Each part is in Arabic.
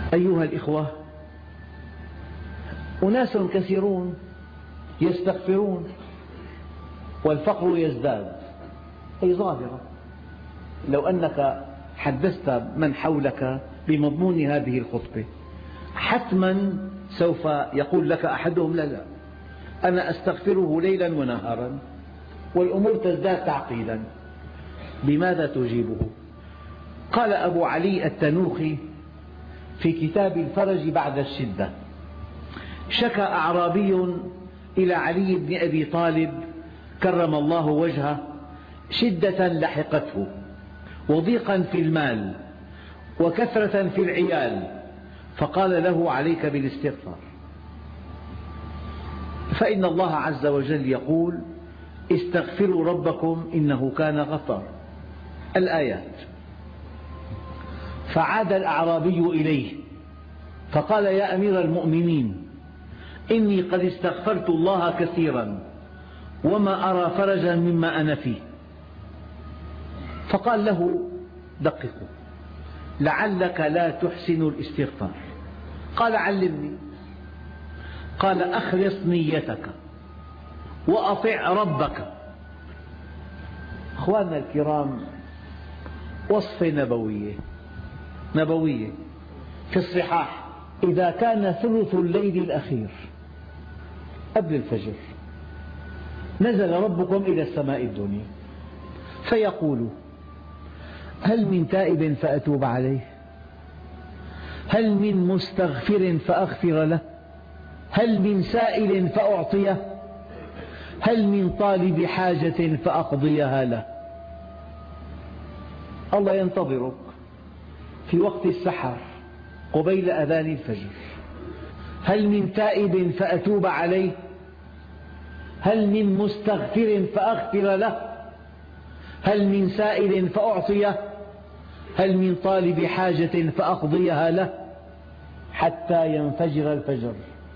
أيها الإخوة، أناس كثيرون يستغفرون والفقر يزداد، أي ظاهرة. لو أنك حدثت من حولك بمضمون هذه الخطبة حتما سوف يقول لك أحدهم: لا، أنا أستغفره ليلا ونهارا والأمور تزداد تعقيدا. بماذا تجيبه؟ قال أبو علي التنوخي في كتاب الفرج بعد الشدة: شكى أعرابي إلى علي بن أبي طالب كرم الله وجهه شدة لحقته وضيقا في المال وكثرة في العيال، فقال له: عليك بالاستغفار، فإن الله عز وجل يقول: استغفروا ربكم إنه كان غفارا. الآيات. فعاد الأعرابي إليه فقال: يا أمير المؤمنين، إني قد استغفرت الله كثيرا وما أرى فرجا مما أنا فيه. فقال له: دققوا، لعلك لا تحسن الاستغفار. قال: علمني. قال: أخلص نيتك وأطع ربك. أخواننا الكرام، وصفة نبوية في الصحاح: إذا كان ثلث الليل الأخير قبل الفجر نزل ربكم إلى السماء الدنيا فيقول: هل من تائب فأتوب عليه؟ هل من مستغفر فأغفر له؟ هل من سائل فأعطيه؟ هل من طالب حاجة فأقضيها له؟ الله ينتظرك في وقت السحر قبيل أذان الفجر. هل من تائب فأتوب عليه؟ هل من مستغفر فأغفر له؟ هل من سائل فأعطيه؟ هل من طالب حاجة فأقضيها له؟ حتى ينفجر الفجر.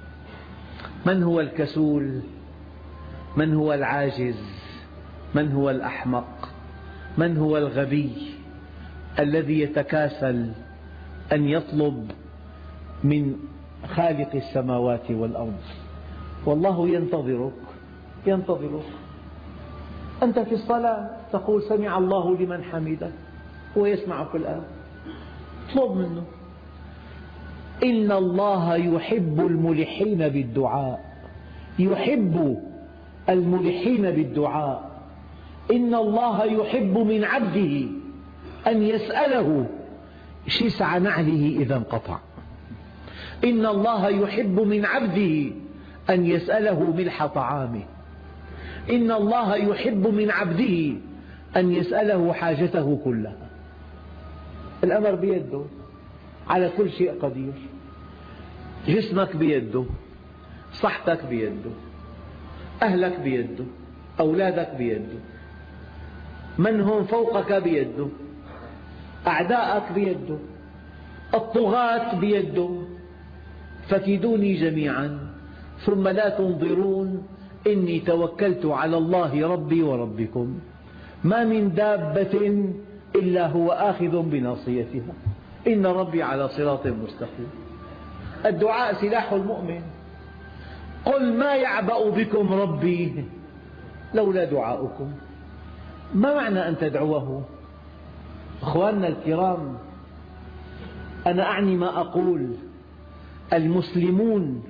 من هو الكسول؟ من هو العاجز؟ من هو الأحمق؟ من هو الغبي الذي يتكاسل أن يطلب من خالق السماوات والأرض؟ والله ينتظرك. أنت في الصلاة تقول: سمع الله لمن حمده، هو يسمعك الآن. اطلب منه. إن الله يحب الملحين بالدعاء، يحب الملحين بالدعاء. إن الله يحب من عبده أن يسأله شسع نعله إذا انقطع. إن الله يحب من عبده أن يسأله ملح طعامه. إن الله يحب من عبده أن يسأله حاجته كلها. الأمر بيده، على كل شيء قدير. جسمك بيده، صحتك بيده، أهلك بيده، أولادك بيده، من هم فوقك بيده، أعداءك بيده، الطغاة بيده. فكيدوني جميعا ثم لا تنظرون إني توكلت على الله ربي وربكم ما من دابة إلا هو آخذ بناصيتها إن ربي على صراط مستقيم. الدعاء سلاح المؤمن. قل ما يعبأ بكم ربي لولا دعاؤكم. ما معنى أن تدعوه؟ أخواننا الكرام، أنا أعني ما أقول. المسلمون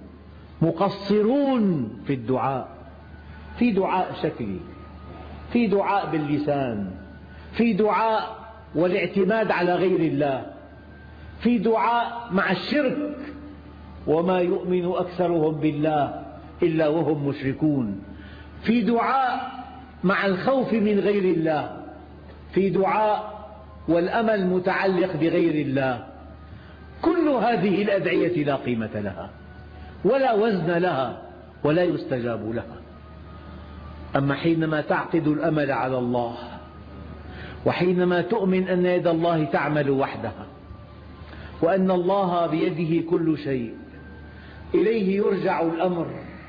مقصرون في الدعاء. في دعاء شكلي، في دعاء باللسان، في دعاء والاعتماد على غير الله، في دعاء مع الشرك: وما يؤمن أكثرهم بالله إلا وهم مشركون. في دعاء مع الخوف من غير الله، في دعاء والأمل متعلق بغير الله. كل هذه الأدعية لا قيمة لها ولا وزن لها ولا يستجاب لها. أما حينما تعقد الأمل على الله، وحينما تؤمن أن يد الله تعمل وحدها، وأن الله بيده كل شيء، إليه يرجع الأمر،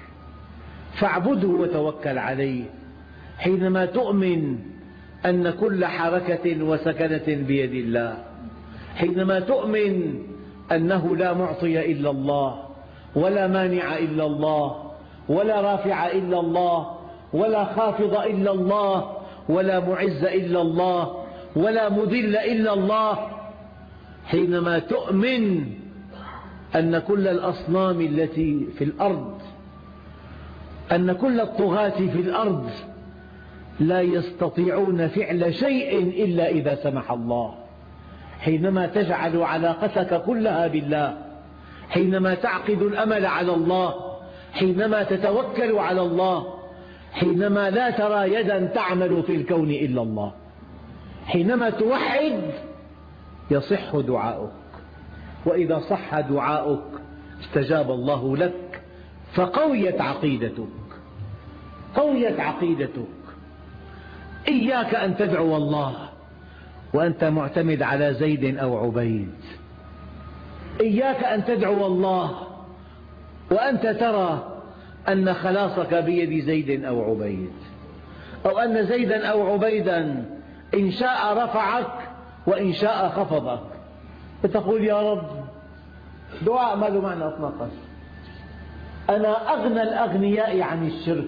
فاعبده وتوكل عليه. حينما تؤمن أن كل حركة وسكنة بيد الله، حينما تؤمن أنه لا معطي إلا الله، ولا مانع إلا الله، ولا رافع إلا الله، ولا خافض إلا الله، ولا معز إلا الله، ولا مذل إلا الله، حينما تؤمن أن كل الأصنام التي في الأرض، أن كل الطغاة في الأرض لا يستطيعون فعل شيء إلا إذا سمح الله، حينما تجعل علاقتك كلها بالله، حينما تعقد الأمل على الله، حينما تتوكل على الله، حينما لا ترى يدا تعمل في الكون إلا الله، حينما توحد يصح دعاؤك، وإذا صح دعاؤك استجاب الله لك، فقويت عقيدتك. قويت عقيدتك. إياك أن تدعو الله وأنت معتمد على زيد أو عبيد. إياك أن تدعو الله وأنت ترى أن خلاصك بيد زيد أو عبيد، أو أن زيدا أو عبيدا إن شاء رفعك وإن شاء خفضك، فتقول يا رب دعاء ما له معنى أطلاقا، أنا أغنى الأغنياء عن الشرك،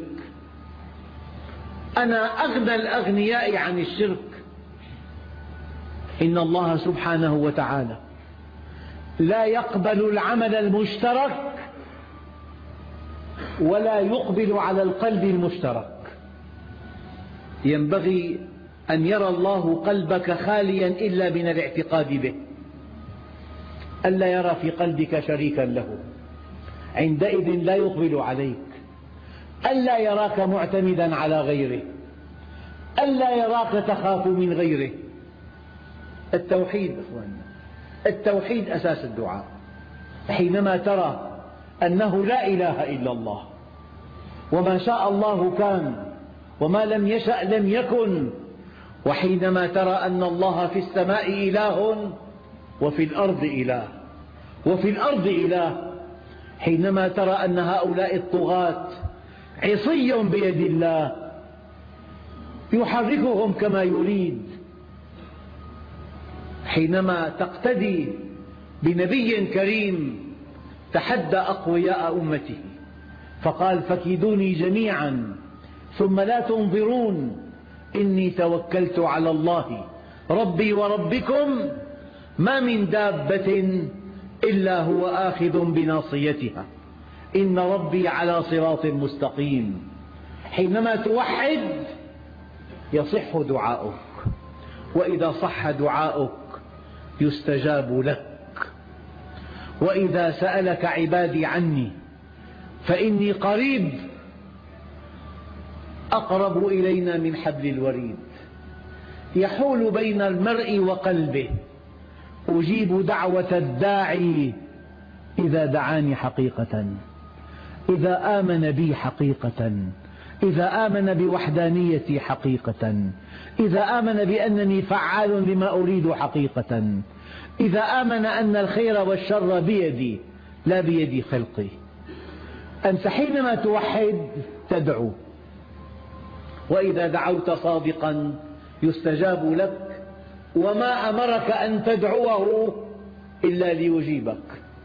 أنا أغنى الأغنياء عن الشرك. إن الله سبحانه وتعالى لا يقبل العمل المشترك ولا يقبل على القلب المشترك. ينبغي أن يرى الله قلبك خاليا إلا من الاعتقاد به، ألا يرى في قلبك شريكا له، عندئذ لا يقبل عليك. ألا يراك معتمدا على غيره، ألا يراك تخاف من غيره. التوحيد أخواننا، التوحيد أساس الدعاء. حينما ترى أنه لا إله إلا الله، وما شاء الله كان، وما لم يشأ لم يكن، وحينما ترى أن الله في السماء إله وفي الأرض إله، وفي الأرض إله، حينما ترى أن هؤلاء الطغاة عصي بيد الله يحركهم كما يريد، حينما تقتدي بنبي كريم تحدى أقوياء أمته فقال فكيدوني جميعا ثم لا تنظرون إني توكلت على الله ربي وربكم ما من دابة إلا هو آخذ بناصيتها إن ربي على صراط مستقيم. حينما توحد يصح دعاؤك، وإذا صح دعاؤك يستجاب لك. وإذا سألك عبادي عني فإني قريب أقرب إلينا من حبل الوريد، يحول بين المرء وقلبه، أجيب دعوة الداعي إذا دعاني حقيقة، إذا آمن بي حقيقة، إذا آمن بوحدانيتي حقيقة، إذا آمن بأنني فعال لما أريد حقيقة، إذا آمن أن الخير والشر بيدي لا بيد خلقي. أنت حينما توحد تدعو، وإذا دعوت صادقا يستجاب لك، وما أمرك أن تدعوه إلا ليجيبك،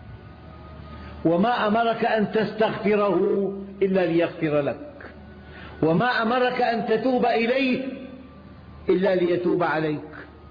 وما أمرك أن تستغفره إلا ليغفر لك، وما أمرك أن تتوب إليه إلا ليتوب عليك.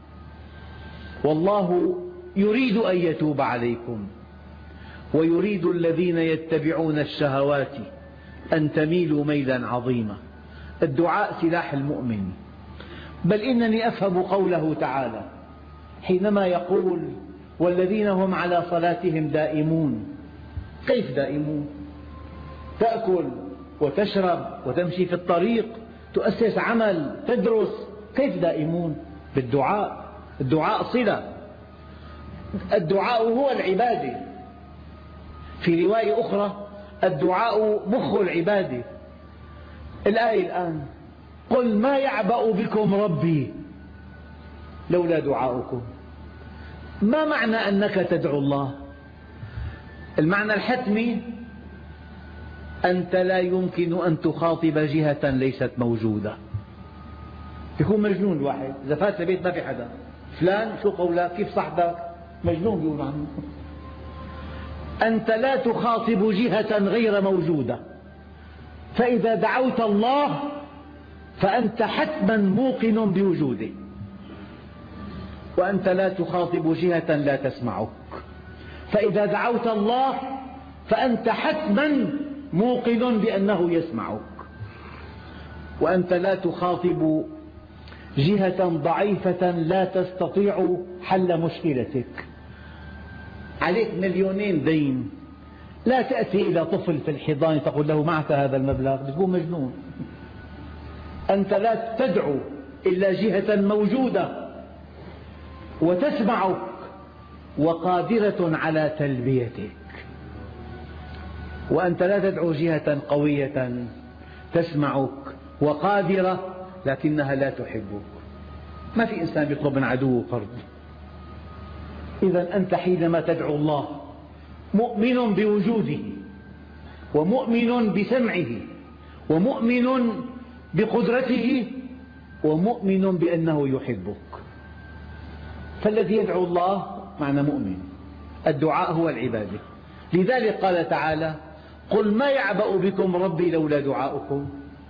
والله يريد أن يتوب عليكم، ويريد الذين يتبعون الشهوات أن تميلوا ميلا عظيما. الدعاء سلاح المؤمن. بل إنني أفهم قوله تعالى حينما يقول والذين هم على صلاتهم دائمون. كيف دائمون؟ تأكل وتشرب وتمشي في الطريق، تؤسس عمل، تدرس، كيف دائمون؟ بالدعاء. الدعاء صلة، الدعاء هو العبادة. في رواية أخرى الدعاء مخ العبادة. الآية الآن قل ما يعبأ بكم ربي لولا دعاؤكم. ما معنى أنك تدعو الله؟ المعنى الحتمي أنت لا يمكن أن تخاطب جهة ليست موجودة. يكون مجنون الواحد إذا فات البيت ما في حدا، فلان شو قولك، كيف صحتك، مجنون بيقولوا عنه. أنت لا تخاطب جهة غير موجودة، فإذا دعوت الله فأنت حتما موقن بوجوده، وأنت لا تخاطب جهة لا تسمعك، فإذا دعوت الله فأنت حتما موقن بأنه يسمعك، وأنت لا تخاطب جهة ضعيفة لا تستطيع حل مشكلتك. عليك 2,000,000 دين، لا تأتي إلى طفل في الحضانة تقول له معك هذا المبلغ، بتكون مجنون. أنت لا تدعو إلا جهة موجودة وتسمعك وقادرة على تلبيتك، وأنت لا تدعو جهة قوية تسمعك وقادرة لكنها لا تحبك. ما في إنسان يطلب من عدوه قرض. إذا أنت حينما تدعو الله مؤمن بوجوده، ومؤمن بسمعه، ومؤمن بقدرته، ومؤمن بأنه يحبك. فالذي يدعو الله معنى مؤمن. الدعاء هو العبادة. لذلك قال تعالى: قل ما يعبأ بكم ربي لولا دعاؤكم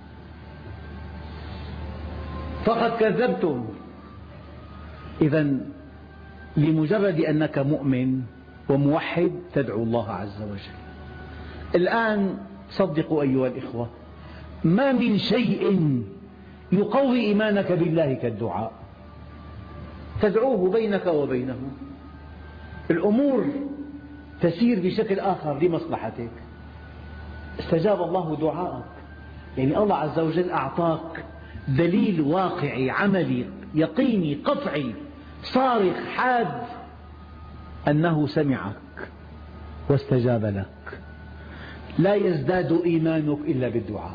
فقد كذبتم. إذا لمجرد أنك مؤمن وموحد تدعو الله عز وجل. الآن صدقوا أيها الإخوة، ما من شيء يقوي إيمانك بالله كالدعاء. تدعوه بينك وبينه، الأمور تسير بشكل آخر لمصلحتك. استجاب الله دعاءك، يعني الله عز وجل أعطاك دليل واقعي عملي يقيني قطعي صارخ حاد أنه سمعك واستجاب لك. لا يزداد إيمانك إلا بالدعاء.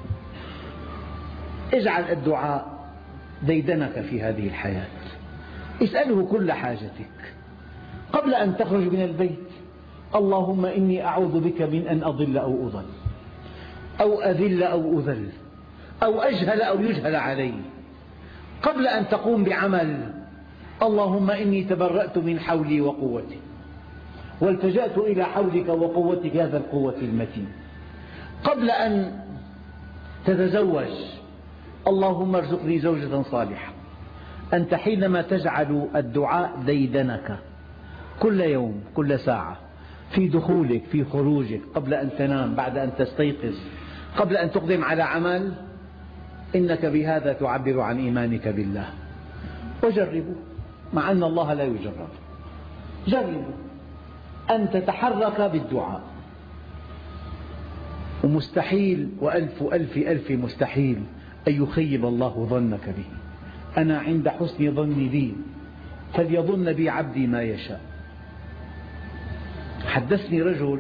اجعل الدعاء ديدنك في هذه الحياة. اسأله كل حاجتك قبل أن تخرج من البيت: اللهم إني أعوذ بك من أن أضل أو أضل، أو أذل أو أذل، أو أجهل أو يجهل علي. قبل أن تقوم بعمل: اللهم إني تبرأت من حولي وقوتي والتجأت إلى حولك وقوتك هذا القوة المتين. قبل أن تتزوج: اللهم ارزقني زوجة صالحة. أنت حينما تجعل الدعاء ديدنك كل يوم كل ساعة، في دخولك في خروجك، قبل أن تنام، بعد أن تستيقظ، قبل أن تقدم على عمل، إنك بهذا تعبر عن إيمانك بالله. وجربوا، مع أن الله لا يجرب، جربوا أن تتحرك بالدعاء. ومستحيل وألف ألف ألف مستحيل أن يخيب الله ظنك به. أنا عند حسن ظني بي فليظن بي عبدي ما يشاء. حدثني رجل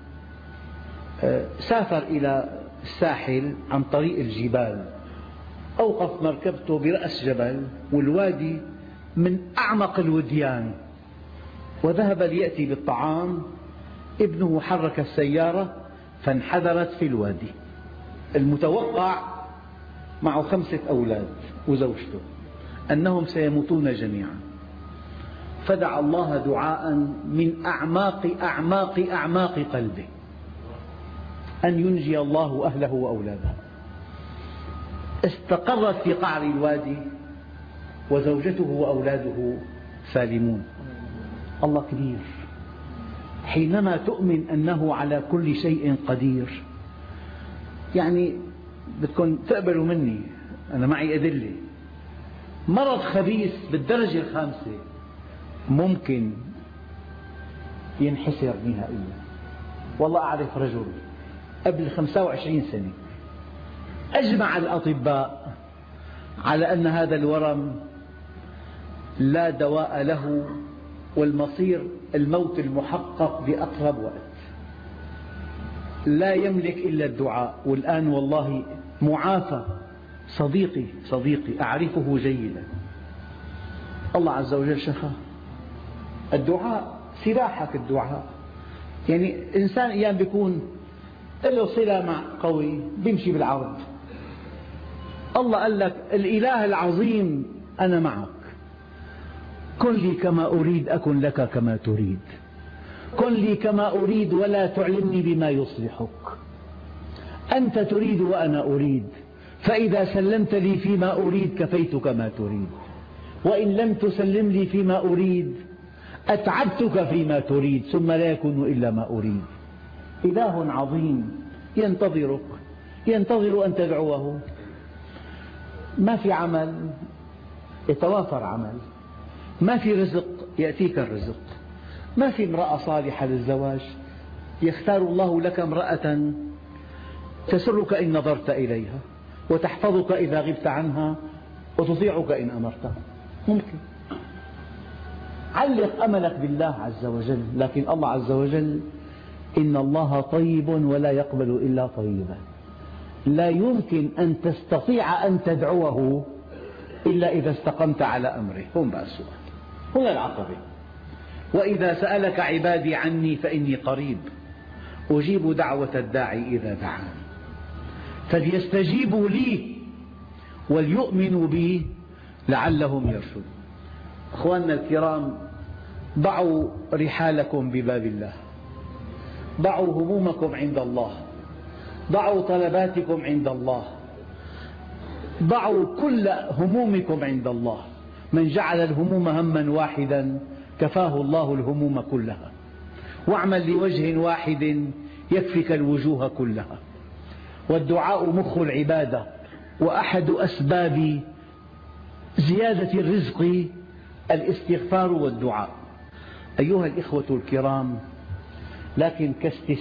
سافر إلى الساحل عن طريق الجبال، أوقف مركبته برأس جبل والوادي من أعمق الوديان، وذهب ليأتي بالطعام. ابنه حرك السيارة فانحدرت في الوادي. المتوقع معه 5 أولاد وزوجته أنهم سيموتون جميعا، فدعا الله دعاء من أعماق أعماق أعماق قلبه أن ينجي الله أهله وأولاده. استقرت في قعر الوادي وزوجته وأولاده سالمون. الله كبير. حينما تؤمن أنه على كل شيء قدير، يعني بدكم تقبلوا مني، أنا معي أدلة. مرض خبيث بالدرجة الخامسة ممكن ينحسر نهائيا. والله أعرف رجل قبل 25 سنة أجمع الأطباء على أن هذا الورم لا دواء له، والمصير الموت المحقق بأقرب وقت. لا يملك إلا الدعاء، والآن والله معافى. صديقي أعرفه جيدا. الله عز وجل شفاه. الدعاء سلاحك، الدعاء. يعني إنسان أيام بيكون له صلة مع قوي بيمشي بالعرض. الله قال لك: الإله العظيم أنا معك، كن لي كما أريد أكن لك كما تريد. كن لي كما أريد ولا تعلمني بما يصلحك. أنت تريد وأنا أريد، فإذا سلمت لي فيما أريد كفيتك ما تريد، وإن لم تسلم لي فيما أريد أتعبتك فيما تريد، ثم لا يكون إلا ما أريد. إله عظيم ينتظرك، ينتظر أن تدعوه. ما في عمل يتوافر عمل، ما في رزق يأتيك الرزق، ما في امرأة صالحة للزواج يختار الله لك امرأة تسرك إن نظرت إليها، وتحفظك إذا غبت عنها، وتطيعك إن أمرتها. ممكن. علق أملك بالله عز وجل، لكن الله عز وجل إن الله طيب ولا يقبل إلا طيبا. لا يمكن أن تستطيع أن تدعوه إلا إذا استقمت على أمره. هون بقى السؤال، هنا العقبة. وإذا سألك عبادي عني فإني قريب أجيب دعوة الداعي إذا دعان فليستجيبوا لي وليؤمنوا بي لعلهم يرشدون. أخواننا الكرام، ضعوا رحالكم بباب الله، ضعوا همومكم عند الله، ضعوا طلباتكم عند الله، ضعوا كل همومكم عند الله. من جعل الهموم هما واحدا كفاه الله الهموم كلها. واعمل لوجه واحد يكفك الوجوه كلها. والدعاء مخ العبادة، وأحد أسباب زيادة الرزق الاستغفار والدعاء. أيها الإخوة الكرام، لكن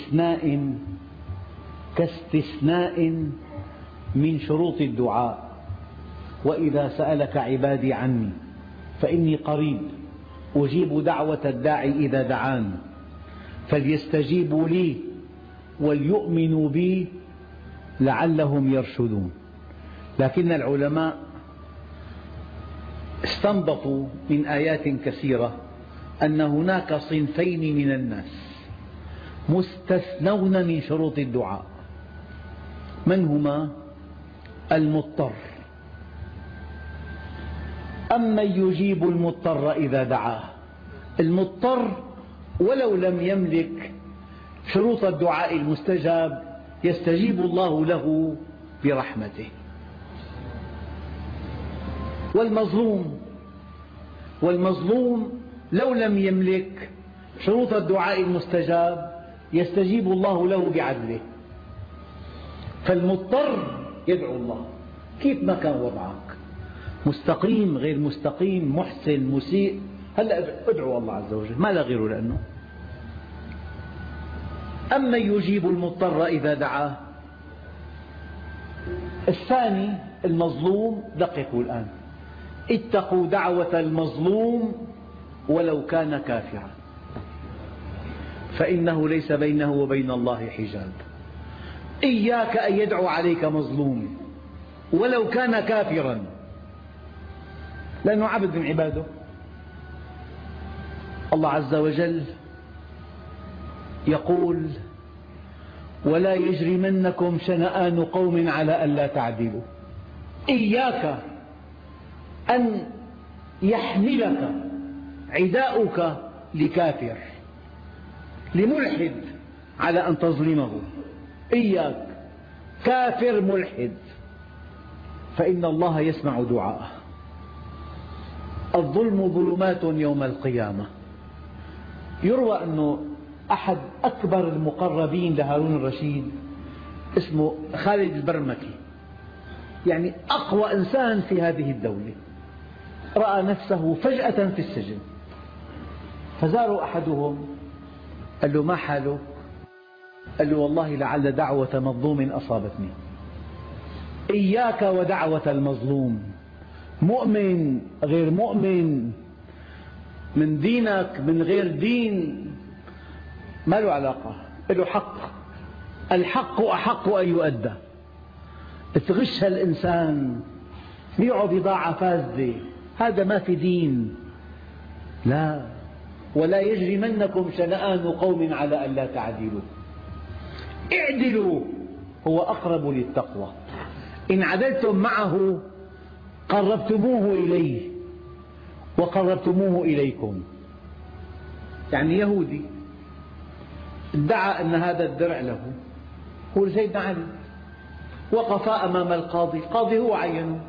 كاستثناء من شروط الدعاء: وإذا سألك عبادي عني فإني قريب أجيب دعوة الداعي إذا دعان فليستجيبوا لي وليؤمنوا بي لعلهم يرشدون. لكن العلماء استنبطوا من آيات كثيرة أن هناك صنفين من الناس مستثنون من شروط الدعاء. من هما؟ المضطر. أمن يجيب المضطر إذا دعاه. المضطر ولو لم يملك شروط الدعاء المستجاب يستجيب الله له برحمته. والمظلوم لو لم يملك شروط الدعاء المستجاب يستجيب الله له بعدله. فالمضطر يدعو الله كيف ما كان وضعك، مستقيم غير مستقيم، محسن مسيء، هلأ ادعو الله عز وجل، ما لا غيره. لأنه أما يجيب المضطر إذا دعاه. الثاني المظلوم. دققوا الآن، اتقوا دعوة المظلوم ولو كان كافرا فإنه ليس بينه وبين الله حجاب. إياك أن يدعو عليك مظلوم ولو كان كافرا، لأنه عبد من عباده. الله عز وجل يقول: ولا يجرمنكم شنآن قوم على ألا تعدلوا. إياك أن يحملك عداؤك لكافر، لملحد، على أن تظلمه. إياك، كافر ملحد، فإن الله يسمع دعاءه. الظلم ظلمات يوم القيامة. يروى أنه أحد أكبر المقربين لهارون الرشيد اسمه خالد البرمكي، يعني أقوى إنسان في هذه الدولة، رأى نفسه فجأة في السجن، فزاره أحدهم قال له: ما حالك؟ قال له: والله لعل دعوة مظلوم أصابتني. إياك ودعوة المظلوم، مؤمن غير مؤمن، من دينك من غير دين، ما له علاقة، له حق. الحق أحق أن يؤدى. تغش الإنسان، بيعه بضاعة فاسدة، هذا ما في دين. لا، ولا يجرمنكم شنآن قوم على ألا تعدلوا، اعدلوا هو أقرب للتقوى. إن عدلتم معه قربتموه إليه وقربتموه إليكم. يعني يهودي ادعى أن هذا الدرع له، هو سيدنا علي. وقف أمام القاضي، القاضي هو عينه.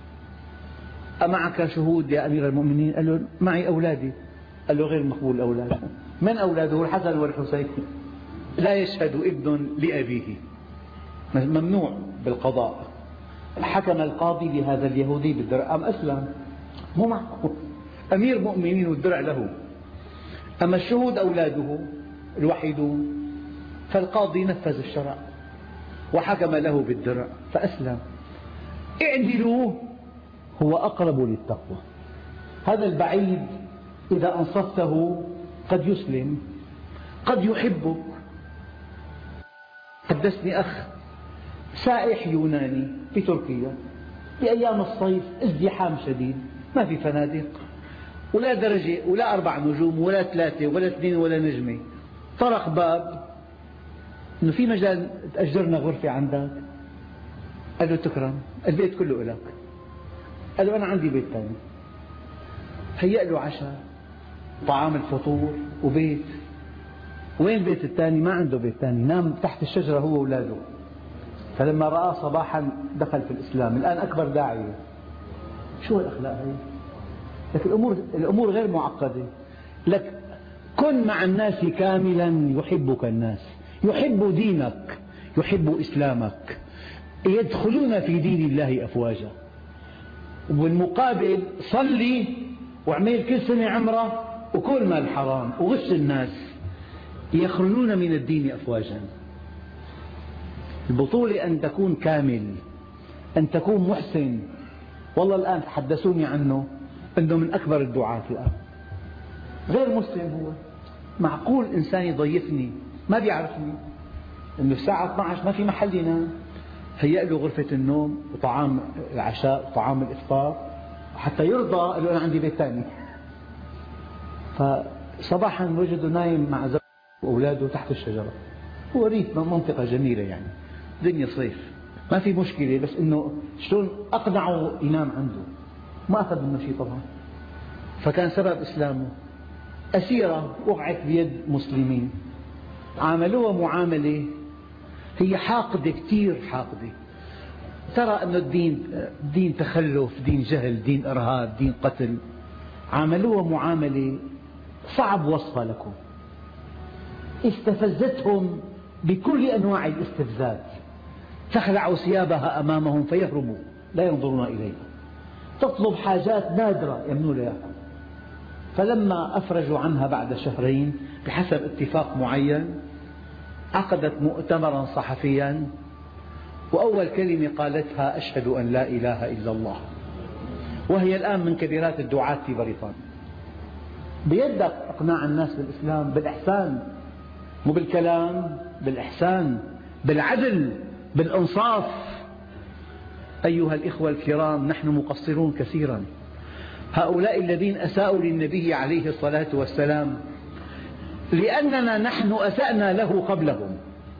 أمعك شهود يا أمير المؤمنين؟ قال له معي أولادي. قال له غير مقبول الأولاد. من أولاده؟ الحسن والحسين. لا يشهد ابن لأبيه، ممنوع بالقضاء. حكم القاضي بهذا اليهودي بالدرع، أم أسلم. مو معقول، أمير مؤمنين والدرع له. أما الشهود أولاده الوحيدون، فالقاضي نفذ الشرع وحكم له بالدرع فأسلم. اعدلوا هو أقرب للتقوى. هذا البعيد إذا أنصفته قد يسلم، قد يحبك. حدثني أخ سائح يوناني في تركيا بأيام الصيف، ازدحام شديد، ما في فنادق ولا درجة ولا 4 نجوم ولا 3 ولا 2 ولا نجمة. طرق باب إنه في مجال تأجرنا غرفة عندك؟ قال له تكرم، البيت كله لك. قال له أنا عندي بيت ثاني. هيأ له عشاء، طعام الفطور وبيت. وين البيت الثاني؟ ما عنده بيت ثاني، نام تحت الشجرة هو وأولاده. فلما رأى صباحا دخل في الإسلام، الآن أكبر داعية. شو الأخلاق هذه؟ لكن الأمور غير معقدة. لك كن مع الناس كاملا يحبك الناس، يحب دينك، يحب إسلامك، يدخلون في دين الله أفواجا. وبالمقابل صلي واعمل كل سنة عمرة وكل مال حرام وغش الناس، يخرجون من الدين أفواجا. البطولة أن تكون كامل، أن تكون محسن. والله الآن تحدثوني عنه أنه من أكبر الدعاة الآن. غير مسلم هو. معقول إنسان يضيفني ما بيعرفني، أنه الساعة 12 ما في محل ينام، هيأ له غرفة النوم وطعام العشاء وطعام الإفطار حتى يرضى. قال له أنا عندي بيت ثاني. فصباحا وجده نايم مع زوجته وأولاده تحت الشجرة. هو ريف منطقة جميلة، يعني دنيا صيف ما في مشكلة، بس إنه شلون أقنعه ينام عنده؟ ما أخذ منه شيء طبعا. فكان سبب إسلامه. أسيرة وقعت بيد مسلمين، عاملوها معاملة هي حاقدة، كثير حاقدة. ترى أن الدين دين تخلف، دين جهل، دين إرهاب، دين قتل. عاملوها معاملة صعب وصفها لكم. استفزتهم بكل أنواع الاستفزاز، تخلع ثيابها أمامهم فيهربوا لا ينظرون إليها، تطلب حاجات نادرة يمنون لها. فلما أفرجوا عنها بعد شهرين بحسب اتفاق معين، عقدت مؤتمرا صحفيا، وأول كلمة قالتها أشهد أن لا إله إلا الله، وهي الآن من كبيرات الدعاة في بريطانيا. بيدك إقناع الناس بالإسلام بالإحسان، مو بالكلام، بالإحسان، بالعدل، بالإنصاف. أيها الإخوة الكرام، نحن مقصرون كثيرا. هؤلاء الذين أساءوا للنبي عليه الصلاة والسلام لأننا نحن أسأنا له قبلهم،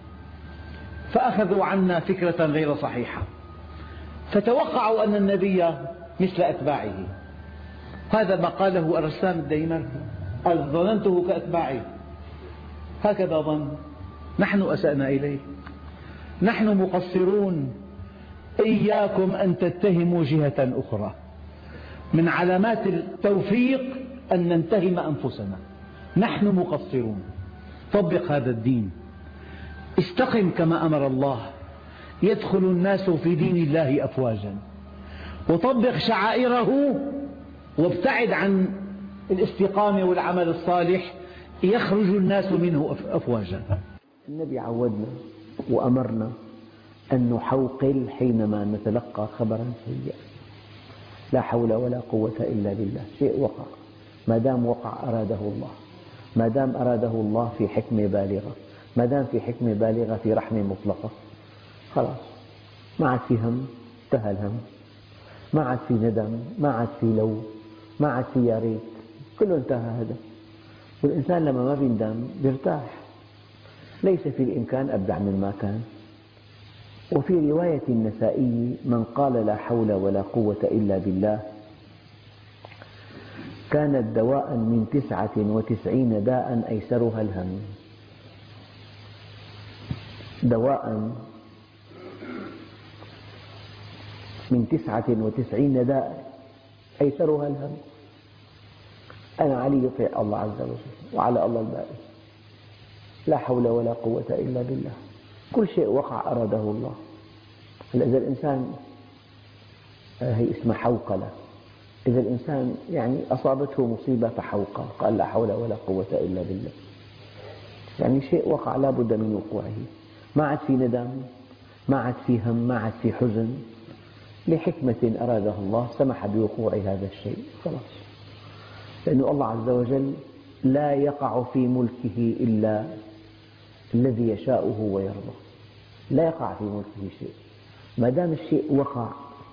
فأخذوا عنا فكرة غير صحيحة، فتوقعوا أن النبي مثل أتباعه. هذا ما قاله الرسام الديمري، قال ظننته كأتباعه، هكذا ظن. نحن أسأنا إليه، نحن مقصرون. إياكم أن تتهموا جهة أخرى. من علامات التوفيق أن ننتهم أنفسنا. نحن مقصرون. طبق هذا الدين، استقم كما أمر الله، يدخل الناس في دين الله أفواجا، وطبق شعائره وابتعد عن الاستقامة والعمل الصالح، يخرج الناس منه أفواجا. النبي عودنا وأمرنا أن نحوقل حينما نتلقى خبرا سيئا. لا حول ولا قوة إلا بالله. شيء وقع، ما دام وقع أراده الله، ما دام أراده الله في حكمة بالغة، ما دام في حكمة بالغة في رحمة مطلقة، خلاص ما عاد في هم، انتهى الهم، ما عاد في ندم، ما عاد في لو، ما عاد في يا ريت، كله انتهى هذا. والإنسان لما ما بيندم بيرتاح. ليس في الإمكان أبدع مما كان. وفي رواية النسائي: من قال لا حول ولا قوة إلا بالله كانت دواء من 99 داء أيسرها الهم. دواء من 99 داء أيسرها الهم. أنا علي يطيع الله عز وجل وعلى الله الباقي، لا حول ولا قوة إلا بالله. كل شيء وقع أراده الله. إذا الإنسان، هي اسمها حوقلة، إذا الإنسان يعني أصابته مصيبة فحوقل، قال لا حول ولا قوة إلا بالله، يعني شيء وقع لا بد من وقوعه، ما عاد في ندم، ما عاد في هم، ما عاد في حزن، لحكمة أرادها الله سمح بوقوع هذا الشيء خلاص. لأن الله عز وجل لا يقع في ملكه إلا الذي يشاءه ويرضى، لا يقع في ملكه شيء. ما دام الشيء وقع،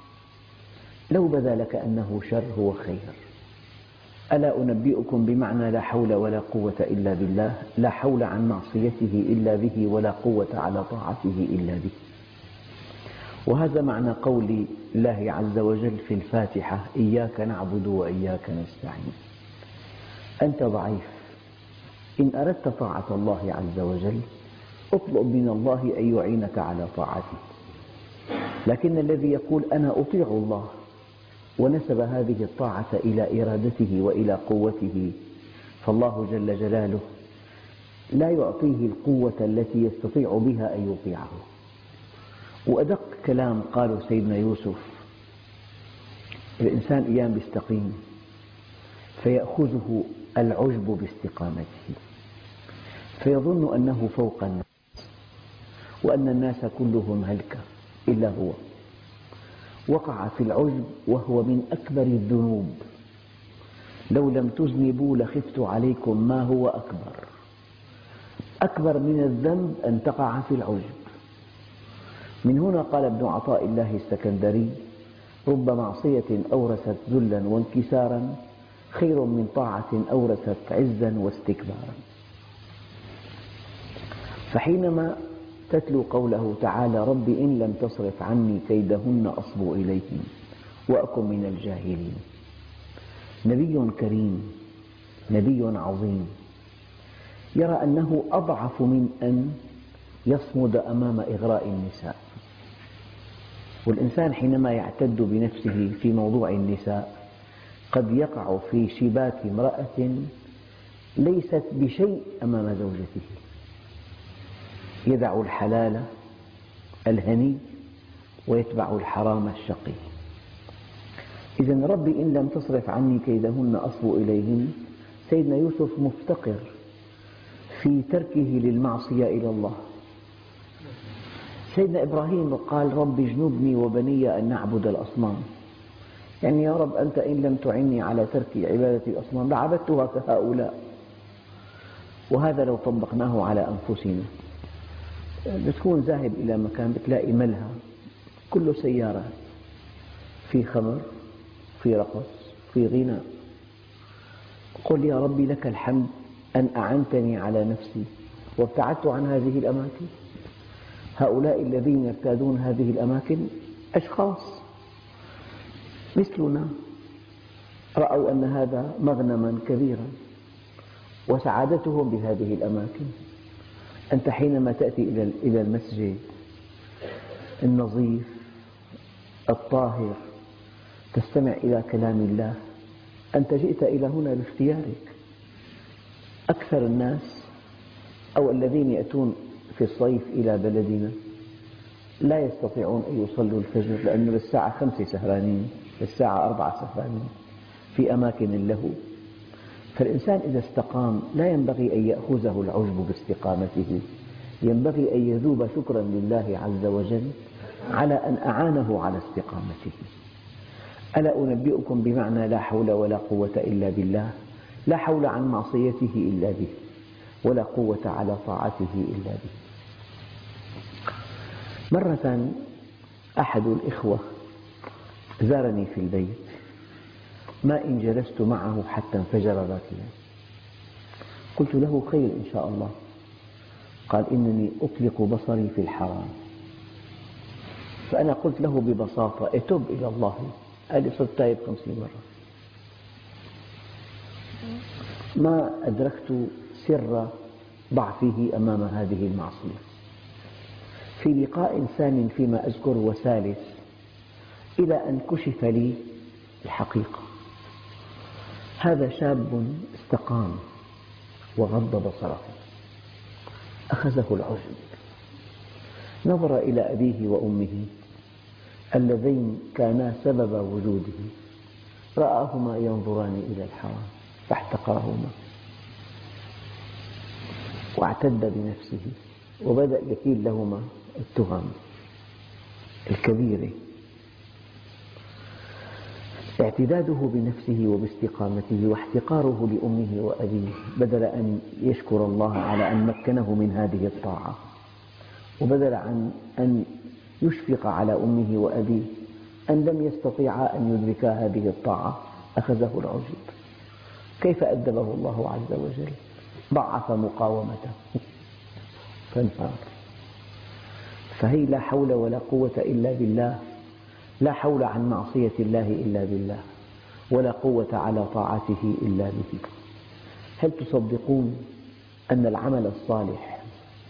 لو بدا لك أنه شر هو خير. ألا أنبئكم بمعنى لا حول ولا قوة إلا بالله؟ لا حول عن معصيته إلا به، ولا قوة على طاعته إلا به. وهذا معنى قول الله عز وجل في الفاتحة: إياك نعبد وإياك نستعين. أنت ضعيف، إن أردت طاعة الله عز وجل اطلب من الله أن يعينك على طاعته. لكن الذي يقول أنا أطيع الله ونسب هذه الطاعة إلى إرادته وإلى قوته، فالله جل جلاله لا يعطيه القوة التي يستطيع بها أن يطيعه. وأدق كلام قاله سيدنا يوسف: الإنسان أيام يستقيم فيأخذه العجب باستقامته، فيظن أنه فوق الناس وأن الناس كلهم هلكة إلا هو. وقع في العجب وهو من أكبر الذنوب. لو لم تذنبوا لخفت عليكم ما هو أكبر. أكبر من الذنب أن تقع في العجب. من هنا قال ابن عطاء الله السكندري: رب معصية أورثت ذلا وانكسارا خير من طاعة أورثت عزا واستكبارا. فحينما تتلو قوله تعالى: رب إن لم تصرف عني كيدهن أصب إليهن وأكن من الجاهلين، نبي كريم، نبي عظيم، يرى أنه أضعف من أن يصمد أمام إغراء النساء. والإنسان حينما يعتد بنفسه في موضوع النساء قد يقع في شباك امرأة ليست بشيء أمام زوجته، يدع الحلال الهني ويتبع الحرام الشقي. إذن رب إن لم تصرف عني كيدهن أصب إليهن. سيدنا يوسف مفتقر في تركه للمعصية إلى الله. سيدنا إبراهيم قال: رب اجنبني وبني أن نعبد الأصنام. يعني يا رب أنت إن لم تعني على ترك عبادة الأصنام لعبدتها كهؤلاء. وهذا لو طبقناه على أنفسنا، بتكون ذاهب إلى مكان بتلاقي ملهى كله سيارات، في خمر، في رقص، في غناء. قل يا ربي لك الحمد أن أعنتني على نفسي وابتعدت عن هذه الأماكن. هؤلاء الذين يرتادون هذه الأماكن أشخاص مثلنا، رأوا أن هذا مغنما كبيرا وسعادتهم بهذه الأماكن. أنت حينما تأتي إلى المسجد النظيف الطاهر تستمع إلى كلام الله، أنت جئت إلى هنا باختيارك. أكثر الناس أو الذين يأتون في الصيف إلى بلدنا لا يستطيعون أن يصلوا الفجر، لأنه للساعة 5 سهرانين، للساعة 4 سهرانين في أماكن له. فالإنسان إذا استقام لا ينبغي أن يأخذه العجب باستقامته، ينبغي أن يذوب شكرا لله عز وجل على أن أعانه على استقامته. ألا أنبئكم بمعنى لا حول ولا قوة إلا بالله؟ لا حول عن معصيته إلا به، ولا قوة على طاعته إلا به. مرة أحد الإخوة زارني في البيت، ما إن جلست معه حتى انفجر باكيا. قلت له: خير إن شاء الله. قال: إنني أطلق بصري في الحرام. فأنا قلت له ببساطة: اتب إلى الله. قال لي: صرت تائب 50 مرة. ما أدركت سر ضعفه أمام هذه المعصية. في لقاء ثان فيما أذكر وثالث إلى أن كشف لي الحقيقة. هذا شاب استقام وغض بصره، أخذه العجب، نظر إلى أبيه وأمه اللذين كانا سبب وجوده، رآهما ينظران إلى الحرام فاحتقرهما واعتد بنفسه وبدأ يكيل لهما التهم الكبيرة. اعتداده بنفسه وباستقامته واحتقاره لأمه وأبيه، بدل أن يشكر الله على أن مكنه من هذه الطاعة، وبدل عن أن يشفق على أمه وأبيه أن لم يستطيعا أن يدركا هذه الطاعة، أخذه العجب. كيف أدبه الله عز وجل؟ ضعف مقاومته فانهار. فهي لا حول ولا قوة إلا بالله، لا حول عن معصية الله إلا بالله، ولا قوة على طاعته إلا به. هل تصدقون أن العمل الصالح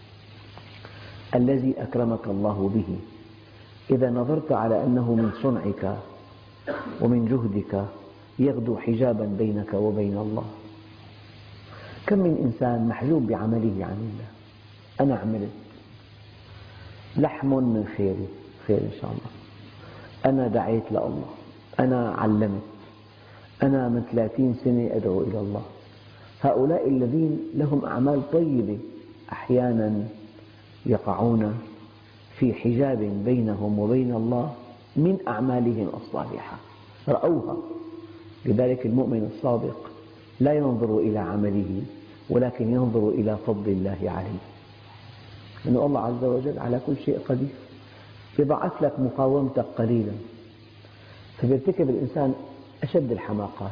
الذي أكرمك الله به إذا نظرت على أنه من صنعك ومن جهدك يغدو حجابا بينك وبين الله؟ كم من إنسان محجوب بعمله عن الله. أنا عملت لحم من خيري، خير إن شاء الله. أنا دعيت لله، أنا علمت، أنا من 30 سنة أدعو إلى الله. هؤلاء الذين لهم أعمال طيبة أحيانا يقعون في حجاب بينهم وبين الله من أعمالهم الصالحة، رأوها. لذلك المؤمن الصادق لا ينظر إلى عمله ولكن ينظر إلى فضل الله عليه، لأن الله عز وجل على كل شيء قدير. يضعف لك مقاومتك قليلا فيرتكب الإنسان أشد الحماقات.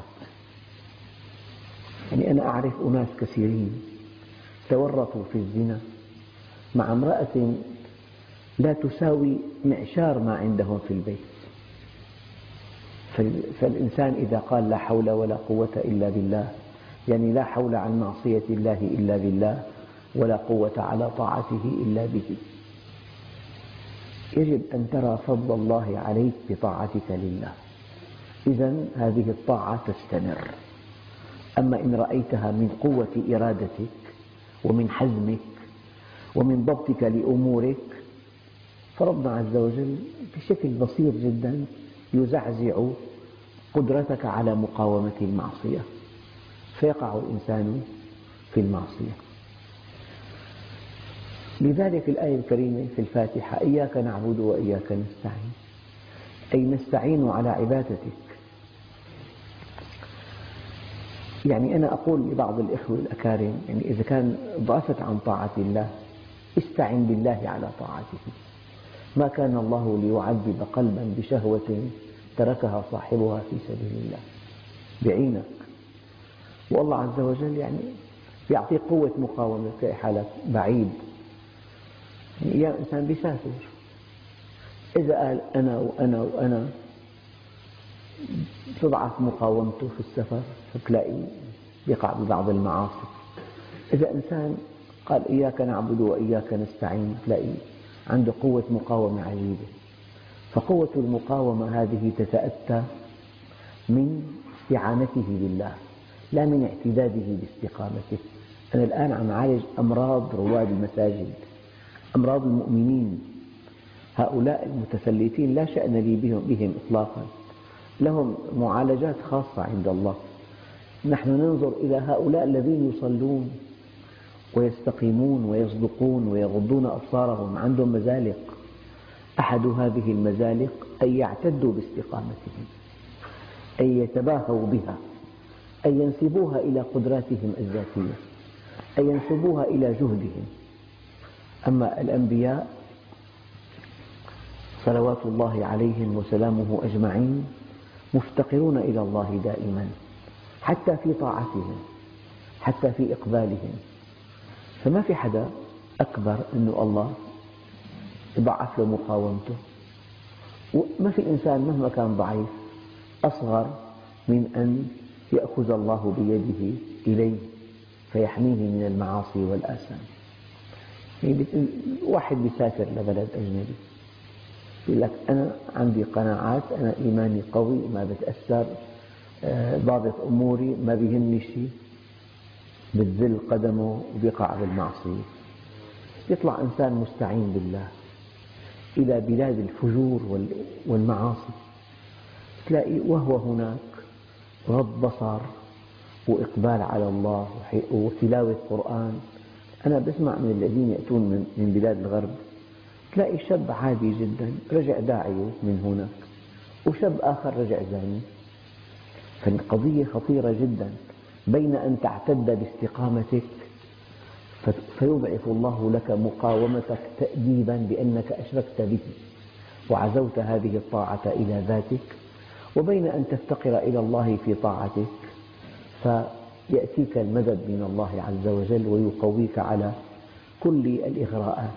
يعني أنا أعرف أناس كثيرين تورطوا في الزنا مع امرأة لا تساوي معشار ما عندهم في البيت. فالإنسان إذا قال لا حول ولا قوة إلا بالله، يعني لا حول عن معصية الله إلا بالله، ولا قوة على طاعته إلا به. يجب أن ترى فضل الله عليك بطاعتك لله، إذن هذه الطاعة تستمر. أما إن رأيتها من قوة إرادتك ومن حزمك ومن ضبطك لأمورك، فربنا عز وجل بشكل بسيط جدا يزعزع قدرتك على مقاومة المعصية، فيقع الإنسان في المعصية. لذلك الآية الكريمة في الفاتحة: إياك نعبد وإياك نستعين، أي نستعين على عبادتك. يعني أنا أقول لبعض الإخوة الأكارم، يعني إذا كان ضعفت عن طاعة الله استعن بالله على طاعته. ما كان الله ليعذب قلبا بشهوة تركها صاحبها في سبيل الله، بعينك. والله عز وجل يعني يعطيك قوة مقاومة. تلاقي حالك بعيد، يعني أيام إنسان بيسافر، إذا قال أنا وأنا وأنا تضعف مقاومته في السفر، فتلاقي يقع ببعض المعاصي. إذا إنسان قال إياك نعبد وإياك نستعين، تلاقي عنده قوة مقاومة عجيبة. فقوة المقاومة هذه تتأتى من استعانته بالله لا من اعتداده باستقامته. أنا الآن عم أعالج أمراض رواد المساجد، أمراض المؤمنين. هؤلاء المتفلتين لا شأن لي بهم إطلاقا، لهم معالجات خاصة عند الله. نحن ننظر إلى هؤلاء الذين يصلون ويستقيمون ويصدقون ويغضون أبصارهم، عندهم مزالق. أحد هذه المزالق أن يعتدوا باستقامتهم، أن يتباهوا بها، أن ينسبوها إلى قدراتهم الذاتية، أن ينسبوها إلى جهدهم. أما الأنبياء صلوات الله عليهم وسلامه أجمعين مفتقرون إلى الله دائما، حتى في طاعتهم، حتى في إقبالهم. فما في حدا أكبر أنه الله يضعف له مقاومته، وما في إنسان مهما كان ضعيف أصغر من أن يأخذ الله بيده إليه فيحميه من المعاصي والآثام. واحد بيسافر لبلد أجنبي يقول لك أنا عندي قناعات، أنا إيماني قوي، ما بتأثر، ضابط أموري، ما بيهمني شيء، بتزل قدمه وبيقع بالمعصية. يطلع إنسان مستعين بالله إلى بلاد الفجور والمعاصي، تلاقي وهو هناك غض بصر وإقبال على الله وتلاوة قرآن. أنا بسمع من الذين يأتون من بلاد الغرب، تلاقي شاب عادي جدا رجع داعية من هناك، وشاب آخر رجع زاني. فالقضية خطيرة جدا، بين أن تعتد باستقامتك فيضعف الله لك مقاومتك تأديبا بأنك أشركت به وعزوت هذه الطاعة إلى ذاتك، وبين أن تفتقر إلى الله في طاعتك فيأتيك المدد من الله عز وجل ويقويك على كل الإغراءات.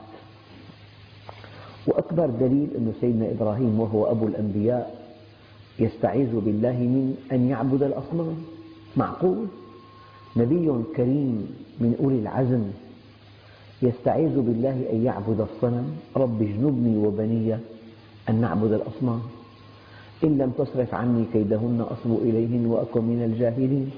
وأكبر دليل أن سيدنا إبراهيم وهو أبو الأنبياء يستعيذ بالله من أن يعبد الأصنام. معقول نبي كريم من أولي العزم يستعيذ بالله أن يعبد الصنم؟ رب اجنبني وبني أن نعبد الأصنام، إن لم تصرف عني كيدهن أصب إليهن وأكن من الجاهلين.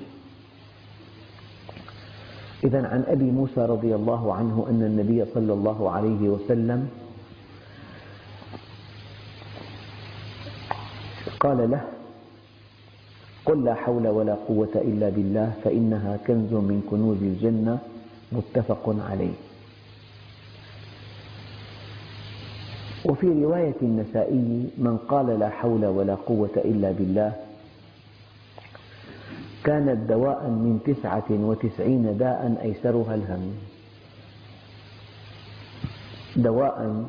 إذن عن أبي موسى رضي الله عنه أن النبي صلى الله عليه وسلم قال له: قل لا حول ولا قوة إلا بالله فإنها كنز من كنوز الجنة، متفق عليه. وفي رواية النسائي: من قال لا حول ولا قوة إلا بالله كانت دواء من 99 داء أيسرها الهم. دواء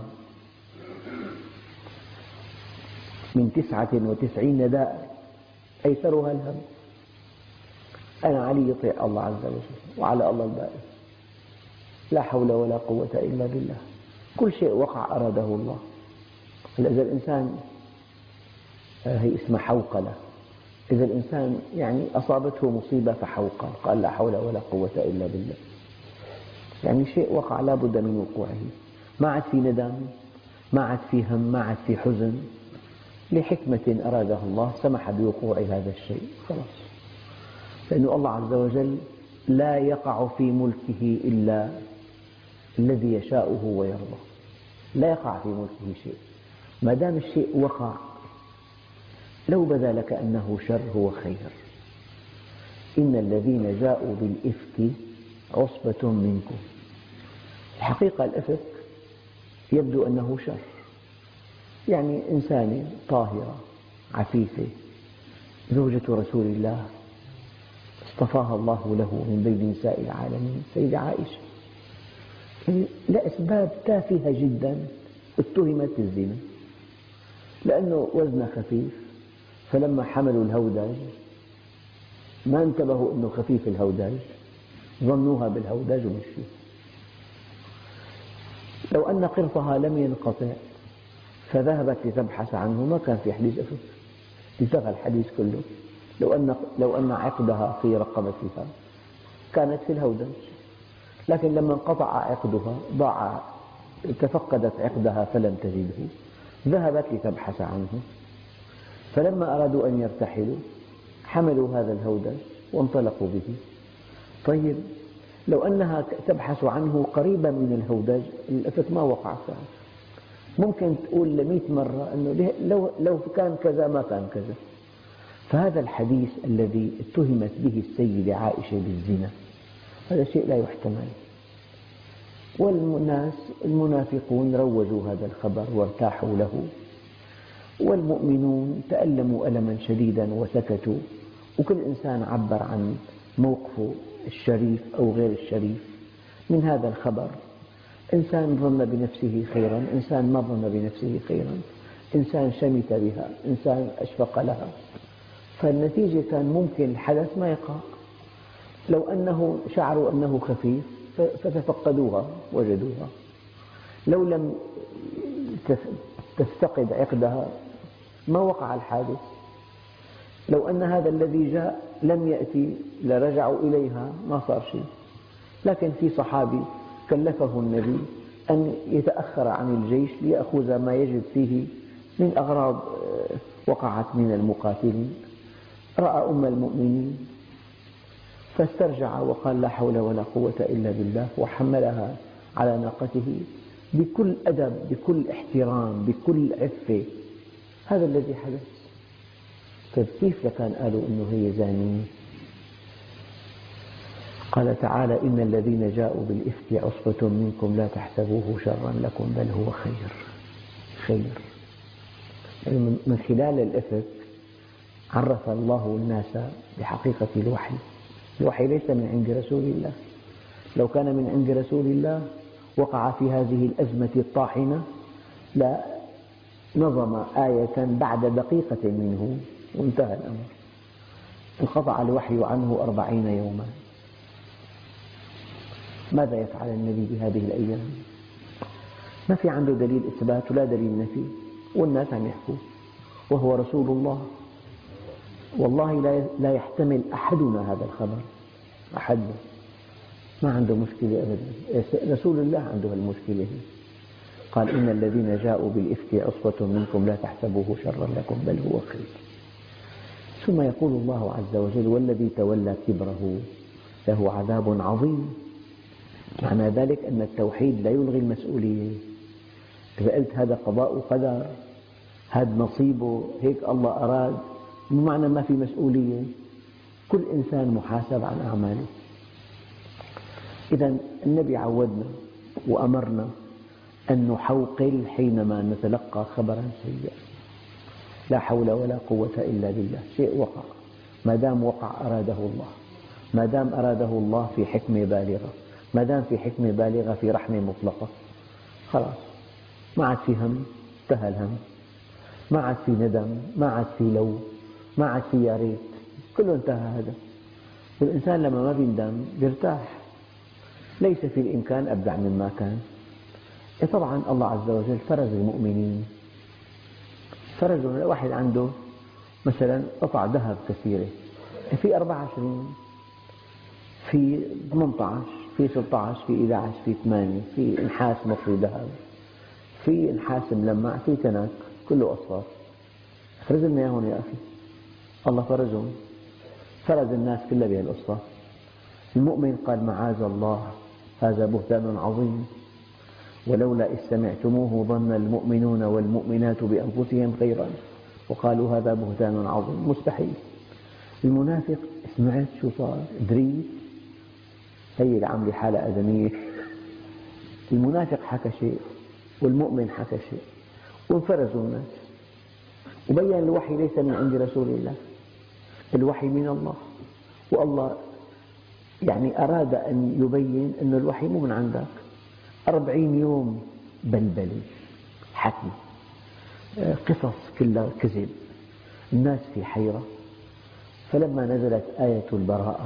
من 99 داء أيسرها الهم. أنا علي يطيع الله عز وجل وعلى الله الباقي، لا حول ولا قوة إلا بالله. كل شيء وقع أراده الله. إذا الإنسان هي اسمها حوقلة، إذا الإنسان يعني أصابته مصيبة فحوقل، قال لا حول ولا قوة إلا بالله، يعني شيء وقع لا بد من وقوعه، ما عاد في ندم، ما عاد في هم، ما عاد في حزن، لحكمة أرادها الله سمح بوقوع هذا الشيء خلاص. لأن الله عز وجل لا يقع في ملكه إلا الذي يشاءه ويرضى، لا يقع في ملكه شيء. ما دام الشيء وقع لو بدا لك أنه شر هو خير. إن الذين جاءوا بالإفك عصبة منكم. الحقيقة الإفك يبدو أنه شر، يعني إنسانة طاهرة عفيفة زوجة رسول الله اصطفاها الله له من بين نساء العالمين سيدة عائشة، يعني لأسباب تافهة جدا اتهمت بالزنا، لأنه وزنها خفيف، فلما حملوا الهودج ما انتبهوا أنه خفيف الهودج، ظنوها بالهودج ومشوا. لو أن قرطها لم ينقطع فذهبت لتبحث عنه ما كان في حديث إفك، انتهى الحديث كله. لو أن عقدها في رقبتها كانت في الهودج، لكن لما انقطع عقدها تفقدت عقدها فلم تجده، ذهبت لتبحث عنه، فلما أرادوا أن يرتحلوا حملوا هذا الهودج وانطلقوا به. طيب لو أنها تبحث عنه قريبا من الهودج الإفك ما وقع فيها، ممكن تقول 100 مرة أنه لو كان كذا ما كان كذا. فهذا الحديث الذي اتهمت به السيدة عائشة بالزنا هذا شيء لا يحتمل. والناس المنافقون روجوا هذا الخبر وارتاحوا له، والمؤمنون تألموا ألما شديدا وسكتوا، وكل إنسان عبر عن موقفه الشريف أو غير الشريف من هذا الخبر. إنسان ظن بنفسه خيرا، إنسان ما ظن بنفسه خيرا، إنسان شمت بها، إنسان أشفق لها، فالنتيجة كان ممكن الحدث ما يقع. لو أنه شعروا أنه خفيف فتفقدوها وجدوها، لو لم تفتقد عقدها ما وقع الحادث، لو أن هذا الذي جاء لم يأتي لرجعوا إليها ما صار شيء. لكن في صحابي كلفه النبي أن يتأخر عن الجيش ليأخذ ما يجد فيه من أغراض وقعت من المقاتلين. رأى أم المؤمنين فاسترجع وقال لا حول ولا قوة إلا بالله، وحملها على ناقته بكل أدب، بكل احترام، بكل عفة. هذا الذي حدث. طيب كيف كان قالوا إنه هي زانية؟ قال تعالى إن الذين جاءوا بالإفك عصبة منكم لا تحسبوه شرا لكم بل هو خير. يعني من خلال الإفك عرف الله الناس بحقيقة الوحي. الوحي ليس من عند رسول الله. لو كان من عند رسول الله وقع في هذه الأزمة الطاحنة لا نظم آية بعد دقيقة منه وانتهى الأمر. انقطع الوحي عنه 40 يوما. ماذا يفعل النبي بهذه الأيام؟ ما في عنده دليل إثبات ولا دليل نفي، والناس عم يحكوا وهو رسول الله. والله لا يحتمل أحدنا هذا الخبر، أحدنا ما عنده مشكلة أبدا. رسول الله عنده المشكلة. قال إن الذين جاءوا بالإفك عصبة منكم لا تحسبوه شرا لكم بل هو خير. ثم يقول الله عز وجل والذي تولى كبره له عذاب عظيم. معنى ذلك أن التوحيد لا يلغي المسؤولية. إذا قلت هذا قضاء وقدر، هذا نصيبه، هيك الله أراد، بمعنى ما في مسؤولية. كل إنسان محاسب عن أعماله. إذا النبي عودنا وأمرنا أن نحوقل حينما نتلقى خبرا سيئا. لا حول ولا قوة إلا بالله. شيء وقع، ما دام وقع أراده الله، ما دام أراده الله في حكمة بالغة، ما دام في حكمة بالغة في رحمة مطلقة، خلاص ما عاد في هم، انتهى الهم. ما عاد في ندم، ما عاد في لو، ما عاد في يا ريت، كله انتهى هذا. والإنسان لما ما بيندم بيرتاح. ليس في الإمكان أبدع مما كان. طبعا الله عز وجل فرز المؤمنين. فرز واحد عنده مثلا قطع ذهب كثيرة، في 24، في 18، في 16، في 11، في 8، في نحاس مصري ذهب، في نحاس ملمع، في تنك، كله أصفر. فرز لنا إياهم يا أخي. الله فرزهم، فرز الناس كلها بهالقصة. المؤمن قال معاذ الله هذا بهتان عظيم، ولولا إذ سمعتموه ظن المؤمنون والمؤمنات بأنفسهم خيرا وقالوا هذا بهتان عظيم. مستحيل. المنافق سمعت شو صار، دريت، هي اللي عاملة حالة آدمية. المنافق حكى شيء والمؤمن حكى شيء وانفرزوا الناس. وبين الوحي ليس من عند رسول الله، الوحي من الله. والله يعني أراد أن يبين أن الوحي مو من عندك. 40 يوم بلبلة، حكي، قصص كلها كذب، الناس في حيرة. فلما نزلت آية البراءة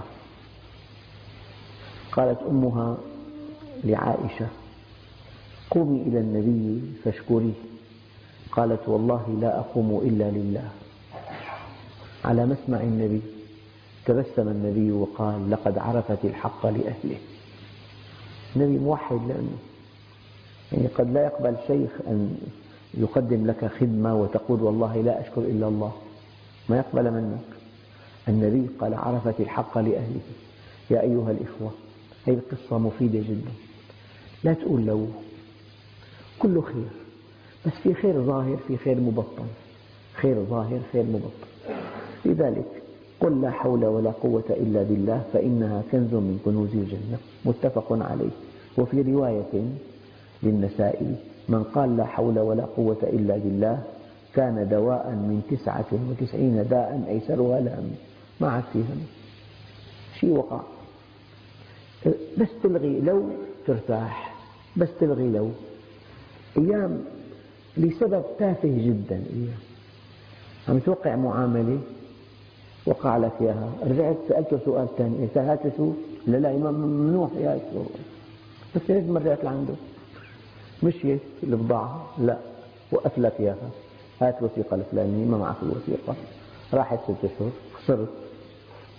قالت أمها لعائشة قومي إلى النبي فاشكريه. قالت والله لا أقوم إلا لله. على مسمع النبي تبسم النبي وقال لقد عرفت الحق لأهله. النبي موحد، لأنه يعني قد لا يقبل شيخ أن يقدم لك خدمة وتقول والله لا أشكر إلا الله، ما يقبل منك. النبي قال عرفت الحق لأهله. يا أيها الإخوة، هذه القصة مفيدة جدا. لا تقول لو، كله خير، بس في خير ظاهر، في خير مبطن، خير ظاهر، خير مبطن. لذلك قل لا حول ولا قوة إلا بالله فإنها كنز من كنوز الجنة. متفق عليه. وفي رواية للنسائي من قال لا حول ولا قوة إلا بالله كان دواء من 99 داء أيسرها الهم. ما عاد فيه هم، شيء وقع. بس تلغي لو ترتاح، بس تلغي لو. أيام لسبب تافه جدا، أيام عم توقع معاملة وقع لك إياها، رجعت سألته سؤال ثاني، هات شو؟ لا ممنوع يا شو، بس هيك ما رجعت لعنده. مشيت البضاعة، لا وقف لك إياها، هات الوثيقة الفلانية، ما معك الوثيقة. راحت 6 أشهر، خسرت.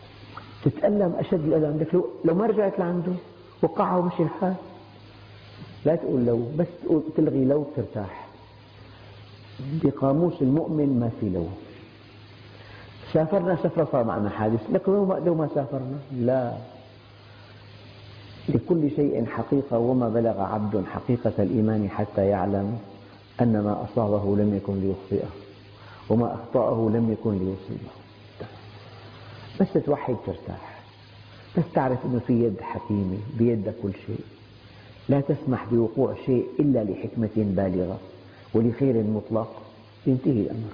تتألم أشد الألم. لو ما رجعت لعنده وقعه ومشي الحال. لا تقول لو، بس تلغي لو ترتاح. بقاموس المؤمن ما في لو. سافرنا سفرة صار معنا حادث، لكن لو ما سافرنا لا. لكل شيء حقيقة، وما بلغ عبد حقيقة الإيمان حتى يعلم أن ما أصابه لم يكن ليخطئه وما أخطأه لم يكن ليصيبه. بس توحد ترتاح، بس تعرف أنه في يد حكيمة بيدها كل شيء، لا تسمح بوقوع شيء إلا لحكمة بالغة ولخير مطلق، ينتهي الأمر.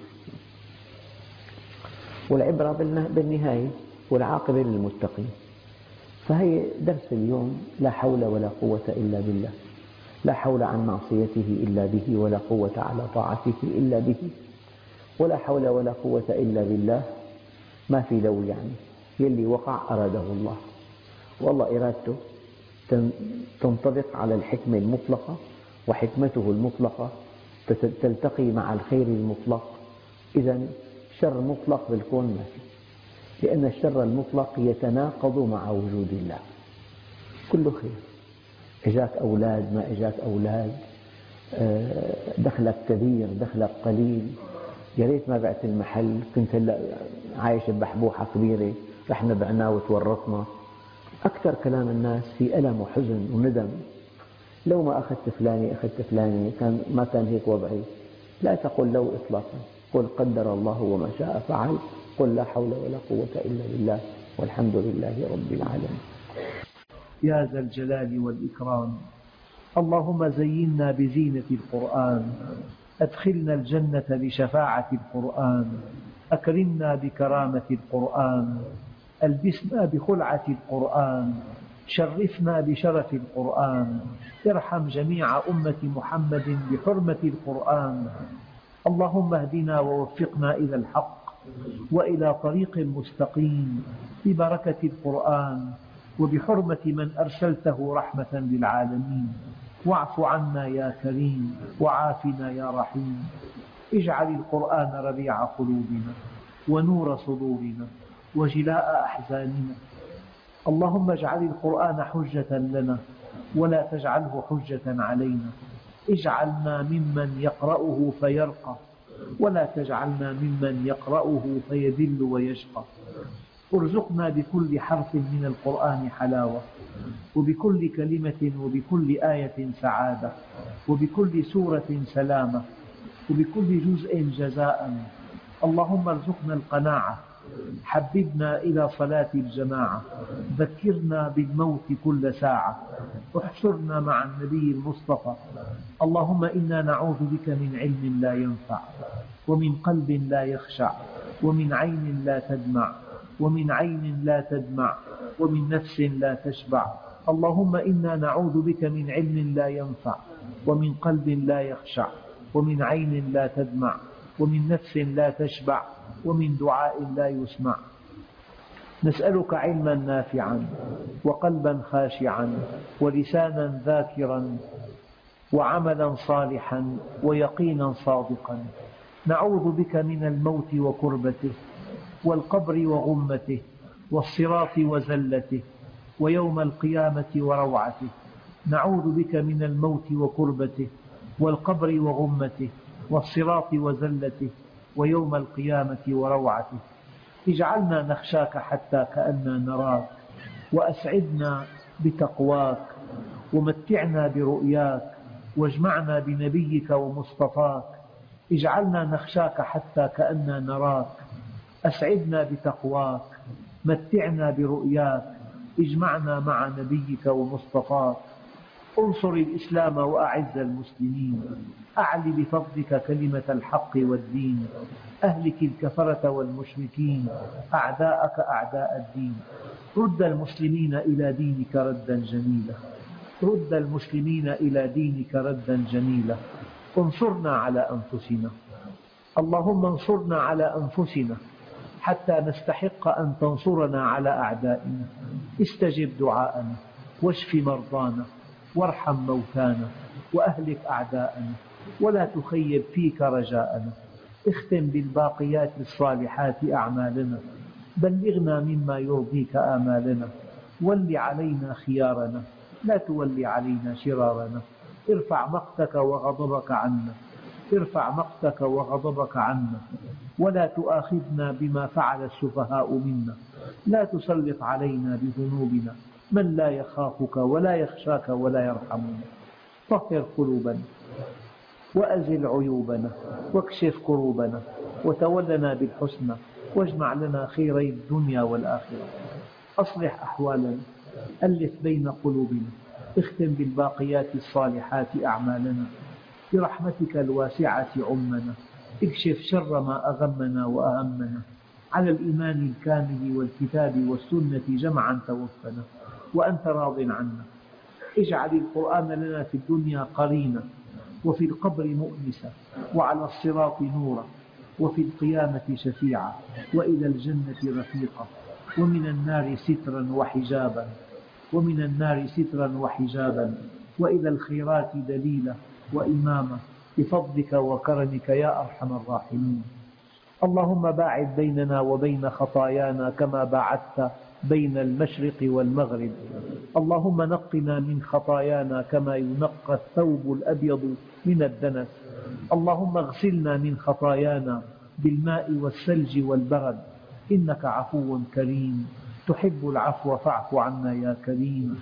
والعبرة بالنهاية، والعاقبة للمتقين. فهي درس اليوم: لا حول ولا قوة إلا بالله، لا حول عن معصيته إلا به، ولا قوة على طاعته إلا به، ولا حول ولا قوة إلا بالله. ما في لو، يعني يلي وقع أراده الله، والله إرادته تنطبق على الحكمة المطلقة، وحكمته المطلقة تلتقي مع الخير المطلق. إذا شر مطلق بالكون ما في، لأن الشر المطلق يتناقض مع وجود الله. كله خير، إجاك أولاد ما إجاك أولاد، دخلك كبير دخلك قليل، يا ريت ما بعت المحل، كنت هلا عايش ببحبوحة كبيرة، رحنا بعناه وتورطنا. أكثر كلام الناس في ألم وحزن وندم: لو ما أخذت فلاني أخذت فلاني ما كان هيك وضعي. لا تقل لو إطلاقا، قل قدر الله وما شاء فعل، قل لا حول ولا قوة إلا بالله، والحمد لله رب العالمين. يا ذا الجلال والإكرام، اللهم زينا بزينة القرآن، أدخلنا الجنة بشفاعة القرآن، أكرمنا بكرامة القرآن، ألبسنا بخلعة القرآن، شرفنا بشرف القرآن، ارحم جميع أمة محمد بحرمة القرآن. اللهم اهدنا ووفقنا إلى الحق وإلى طريق مستقيم ببركة القرآن وبحرمة من أرسلته رحمة للعالمين. واعف عنا يا كريم، وعافنا يا رحيم. اجعل القرآن ربيع قلوبنا ونور صدورنا وجلاء أحزاننا. اللهم اجعل القرآن حجة لنا ولا تجعله حجة علينا. اجعلنا ممن يقرأه فيرقى، ولا تجعلنا ممن يقرأه فيذل ويشقى. ارزقنا بكل حرف من القرآن حلاوة، وبكل كلمة وبكل آية سعادة، وبكل سورة سلامة، وبكل جزء جزاء. اللهم ارزقنا القناعة، حببنا إلى صلاة الجماعة، ذكرنا بالموت كل ساعة، احشرنا مع النبي المصطفى. اللهم إنا نعوذ بك من علم لا ينفع، ومن قلب لا يخشع، ومن عين لا تدمع، ومن عين لا تدمع، ومن نفس لا تشبع. اللهم إنا نعوذ بك من علم لا ينفع، ومن قلب لا يخشع، ومن عين لا تدمع، ومن نفس لا تشبع، ومن دعاء لا يسمع. نسألك علما نافعا، وقلبا خاشعا، ولسانا ذاكرا، وعملا صالحا، ويقينا صادقا. نعوذ بك من الموت وكربته، والقبر وغمته، والصراط وزلته، ويوم القيامة وروعته. نعوذ بك من الموت وكربته، والقبر وغمته، والصراط وزلته، ويوم القيامة وروعته. اجعلنا نخشاك حتى كأننا نراك، وأسعدنا بتقواك، ومتعنا برؤياك، واجمعنا بنبيك ومصطفاك. اجعلنا نخشاك حتى كأننا نراك، أسعدنا بتقواك، متعنا برؤياك، اجمعنا مع نبيك ومصطفاك. انصر الإسلام وأعز المسلمين، أعل بفضلك كلمة الحق والدين، أهلك الكفرة والمشركين، أعداءك أعداء الدين. رد المسلمين إلى دينك ردا جميلا، رد المسلمين إلى دينك ردا جميلا. انصرنا على أنفسنا، اللهم انصرنا على أنفسنا حتى نستحق أن تنصرنا على أعدائنا. استجب دعاءنا، واشف مرضانا، وارحم موتانا، وأهلك أعداءنا، ولا تخيب فيك رجاءنا. اختم بالباقيات الصالحات أعمالنا، بلغنا مما يرضيك آمالنا. ول علينا خيارنا، لا تول علينا شرارنا. ارفع مقتك وغضبك عنا، ارفع مقتك وغضبك عنا، ولا تؤاخذنا بما فعل السفهاء منا، لا تسلط علينا بذنوبنا من لا يخافك ولا يخشاك ولا يرحمنا. طهر قلوبنا وأزل عيوبنا واكشف كروبنا وتولنا بالحسنى واجمع لنا خيري الدنيا والآخرة. أصلح أحوالنا، ألف بين قلوبنا، اختم بالباقيات الصالحات أعمالنا، برحمتك الواسعة عمنا، اكشف شر ما أغمنا وأهمنا، على الإيمان الكامل والكتاب والسنة جمعا توفنا وأنت راض عنا. اجعل القرآن لنا في الدنيا قرينا، وفي القبر مؤنسا، وعلى الصراط نورا، وفي القيامة شفيعا، وإلى الجنة رفيقا، ومن النار سترا وحجابا، ومن النار سترا وحجابا، وإلى الخيرات دليلا وإماما، بفضلك وكرمك يا أرحم الراحمين. اللهم باعد بيننا وبين خطايانا كما باعدت بين المشرق والمغرب. اللهم نقنا من خطايانا كما ينقى الثوب الأبيض من الدنس. اللهم اغسلنا من خطايانا بالماء والثلج والبرد، إنك عفو كريم تحب العفو فاعف عنا يا كريم.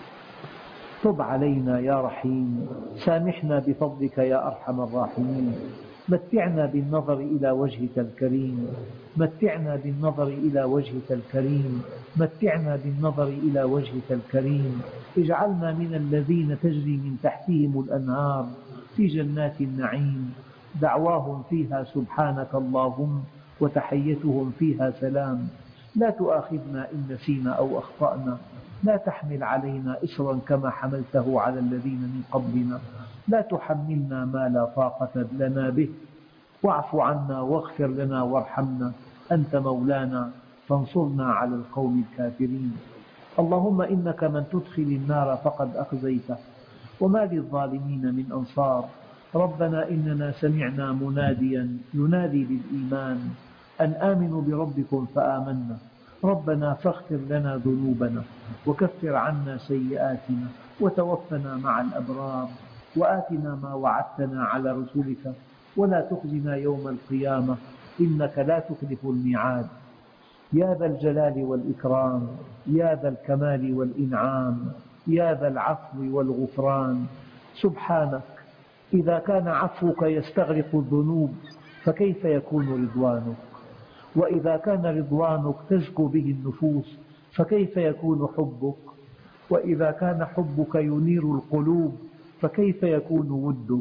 تب علينا يا رحيم، سامحنا بفضلك يا أرحم الراحمين. متعنا بالنظر إلى وجهك الكريم، متعنا بالنظر إلى وجهك الكريم، متعنا بالنظر إلى وجهك الكريم. اجعلنا من الذين تجري من تحتهم الأنهار في جنات النعيم، دعواهم فيها سبحانك اللهم وتحيتهم فيها سلام. لا تؤاخذنا إن نسينا أو أخطأنا، لا تحمل علينا إصرا كما حملته على الذين من قبلنا، لا تحملنا ما لا طاقة لنا به، واعف عنا واغفر لنا وارحمنا، أنت مولانا فانصرنا على القوم الكافرين. اللهم إنك من تدخل النار فقد أخزيته، وما للظالمين من أنصار. ربنا إننا سمعنا مناديا ينادي بالإيمان أن آمنوا بربكم فآمنا، ربنا فاغفر لنا ذنوبنا وكفر عنا سيئاتنا وتوفنا مع الأبرار، وآتنا ما وعدتنا على رسلك ولا تخزنا يوم القيامة إنك لا تخلف الميعاد. يا ذا الجلال والإكرام، يا ذا الكمال والإنعام، يا ذا العفو والغفران. سبحانك، إذا كان عفوك يستغرق الذنوب فكيف يكون رضوانك؟ وإذا كان رضوانك تزكو به النفوس فكيف يكون حبك؟ وإذا كان حبك ينير القلوب فكيف يكون ودك؟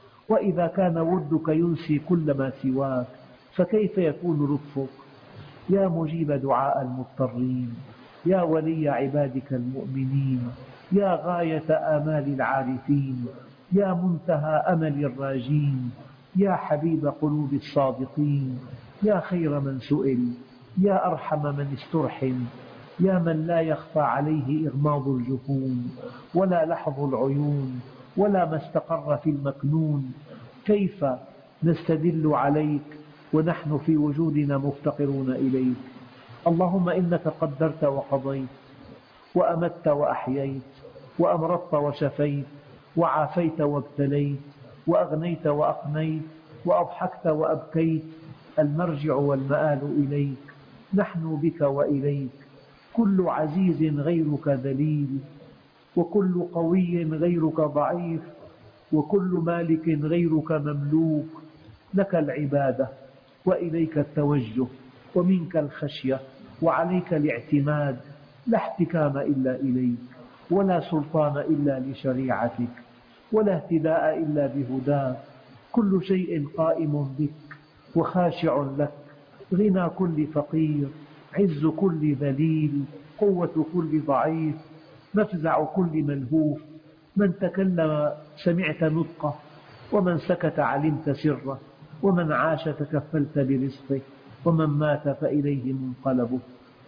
وإذا كان ودك ينسي كل ما سواك فكيف يكون لطفك؟ يا مجيب دعاء المضطرين، يا ولي عبادك المؤمنين، يا غاية آمال العارفين، يا منتهى أمل الراجين، يا حبيب قلوب الصادقين، يا خير من سئل، يا أرحم من استرحم، يا من لا يخفى عليه إغماض الجفون ولا لحظ العيون ولا ما استقر في المكنون. كيف نستدل عليك ونحن في وجودنا مفتقرون إليك؟ اللهم إنك قدرت وقضيت، وأمت وأحييت، وأمرضت وشفيت، وعافيت وابتليت، وأغنيت وأقنيت، وأضحكت وأبكيت. المرجع والمآل إليك، نحن بك وإليك. كل عزيز غيرك ذليل، وكل قوي غيرك ضعيف، وكل مالك غيرك مملوك. لك العبادة وإليك التوجه ومنك الخشية وعليك الاعتماد. لا احتكام إلا إليك، ولا سلطان إلا لشريعتك، ولا اهتداء إلا بهداك. كل شيء قائم بك وخاشع لك، غنى كل فقير، عز كل ذليل، قوة كل ضعيف، مفزع كل ملهوف. من تكلم سمعت نطقه، ومن سكت علمت سره، ومن عاش تكفلت برزقه، ومن مات فإليه منقلبه.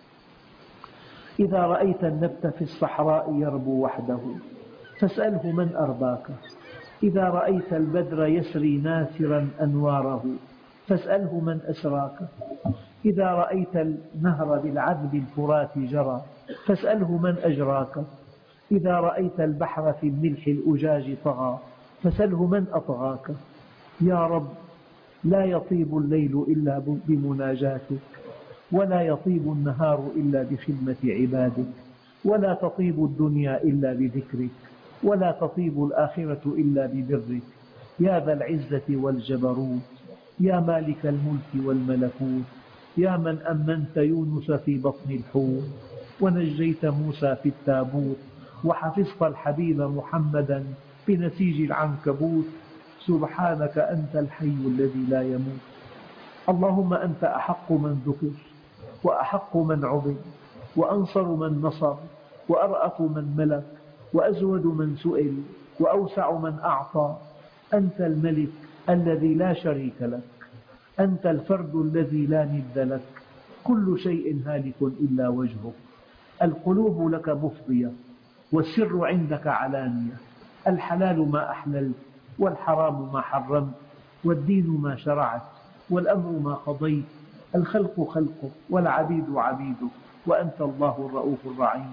إذا رأيت النبت في الصحراء يربو وحده فاسأله من أرباك. إذا رأيت البدر يسري ناثرا أنواره فاسأله من أسراك. إذا رأيت النهر بالعذب الفرات جرى فاسأله من أجراك. إذا رأيت البحر في الملح الأجاج طغى فسله من أطغاك. يا رب لا يطيب الليل إلا بمناجاتك، ولا يطيب النهار إلا بخدمة عبادك، ولا تطيب الدنيا إلا بذكرك، ولا تطيب الآخرة إلا ببرك. يا ذا العزة والجبروت، يا مالك الملك والملكوت، يا من أمنت يونس في بطن الحوت، ونجيت موسى في التابوت، وحفظت الحبيب محمدا بنسيج العنكبوت. سبحانك أنت الحي الذي لا يموت. اللهم أنت أحق من ذكر، وأحق من عبد، وأنصر من نصر، وأرأف من ملك، وأزود من سئل، وأوسع من أعطى. أنت الملك الذي لا شريك لك، أنت الفرد الذي لا ند لك، كل شيء هالك إلا وجهك. القلوب لك مفضية، والسر عندك علانية. الحلال ما أحللت، والحرام ما حرمت، والدين ما شرعت، والأمر ما قضيت. الخلق خلقك، والعبيد عبيدك، وأنت الله الرؤوف الرحيم.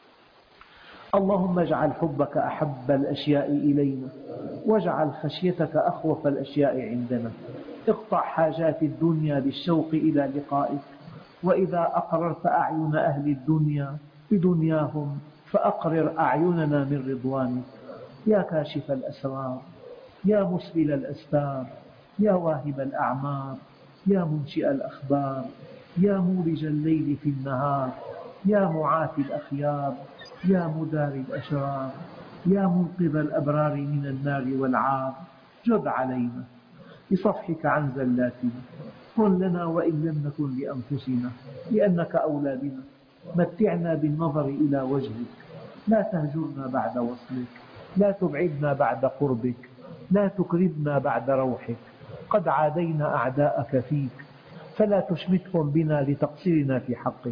اللهم اجعل حبك أحب الأشياء إلينا، واجعل خشيتك أخوف الأشياء عندنا. اقطع حاجات الدنيا بالشوق إلى لقائك، وإذا أقررت أعين أهل الدنيا بدنياهم فأقرر أعيننا من رضوانك. يا كاشف الأسرار، يا مسبل الأستار، يا واهب الأعمار، يا منشئ الأخبار، يا مولج الليل في النهار، يا معافي الأخيار، يا مداري الأشرار، يا منقذ الأبرار من النار والعار. جد علينا بصفحك عن زلاتنا، كن لنا وإن لم نكن لأنفسنا، لأنك أولى بنا. متعنا بالنظر إلى وجهك، لا تهجرنا بعد وصلك، لا تبعدنا بعد قربك، لا تكربنا بعد روحك. قد عادينا أعداءك فيك، فلا تشمتهم بنا لتقصيرنا في حقك.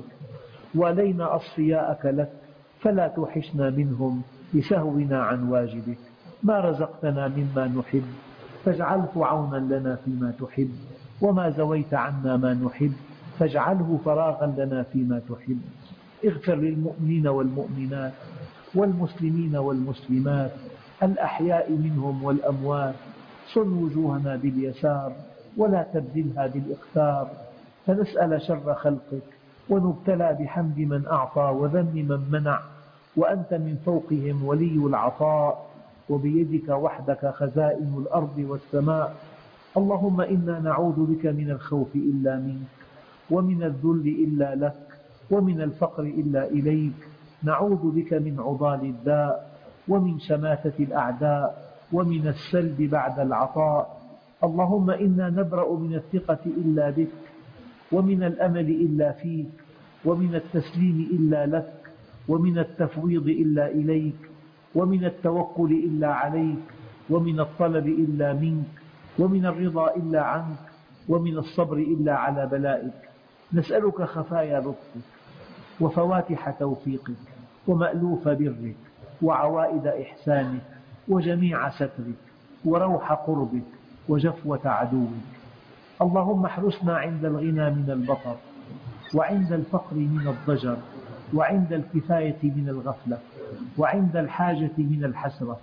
ولينا أصفياءك لك، فلا توحشنا منهم لسهونا عن واجبك. ما رزقتنا مما نحب فاجعله عونا لنا فيما تحب، وما زويت عنا ما نحب فاجعله فراغا لنا فيما تحب. اغفر للمؤمنين والمؤمنات، والمسلمين والمسلمات، الأحياء منهم والأموات. صن وجوهنا باليسار، ولا تبدلها بالإقتار، فنسأل شر خلقك، ونبتلى بحمد من أعطى وذم من منع. وأنت من فوقهم ولي العطاء، وبيدك وحدك خزائن الأرض والسماء. اللهم إنا نعوذ بك من الخوف إلا منك، ومن الذل إلا لك، ومن الفقر إلا إليك. نعوذ بك من عضال الداء، ومن شماتة الأعداء، ومن السلب بعد العطاء. اللهم إنا نبرأ من الثقة إلا بك، ومن الأمل إلا فيك، ومن التسليم إلا لك، ومن التفويض إلا إليك، ومن التوكل إلا عليك، ومن الطلب إلا منك، ومن الرضا إلا عنك، ومن الصبر إلا على بلائك. نسألك خفايا لطفك، وفواتح توفيقك، ومألوف برك، وعوائد إحسانك، وجميع سترك، وروح قربك، وجفوة عدوك. اللهم احرسنا عند الغنى من البطر، وعند الفقر من الضجر، وعند الكفاية من الغفلة، وعند الحاجة من الحسرة،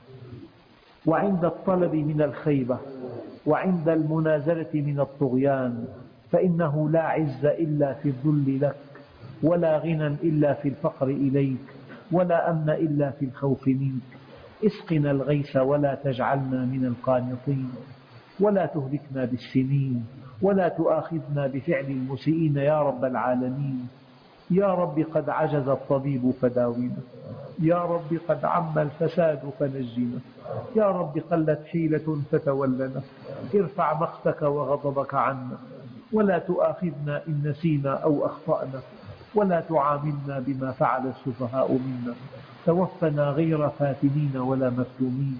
وعند الطلب من الخيبة، وعند المنازلة من الطغيان. فإنه لا عز إلا في الذل لك، ولا غنى إلا في الفقر إليك، ولا أمن إلا في الخوف منك. اسقنا الغيث ولا تجعلنا من القانطين، ولا تهلكنا بالسنين، ولا تؤاخذنا بفعل المسيئين يا رب العالمين. يا رب قد عجز الطبيب فداونا، يا رب قد عم الفساد فنجنا، يا رب قلت حيلة فتولنا. ارفع مقتك وغضبك عنا، ولا تؤاخذنا إن نسينا أو أخطأنا، ولا تعاملنا بما فعل السفهاء منا. توفنا غير فاتنين ولا مفتونين.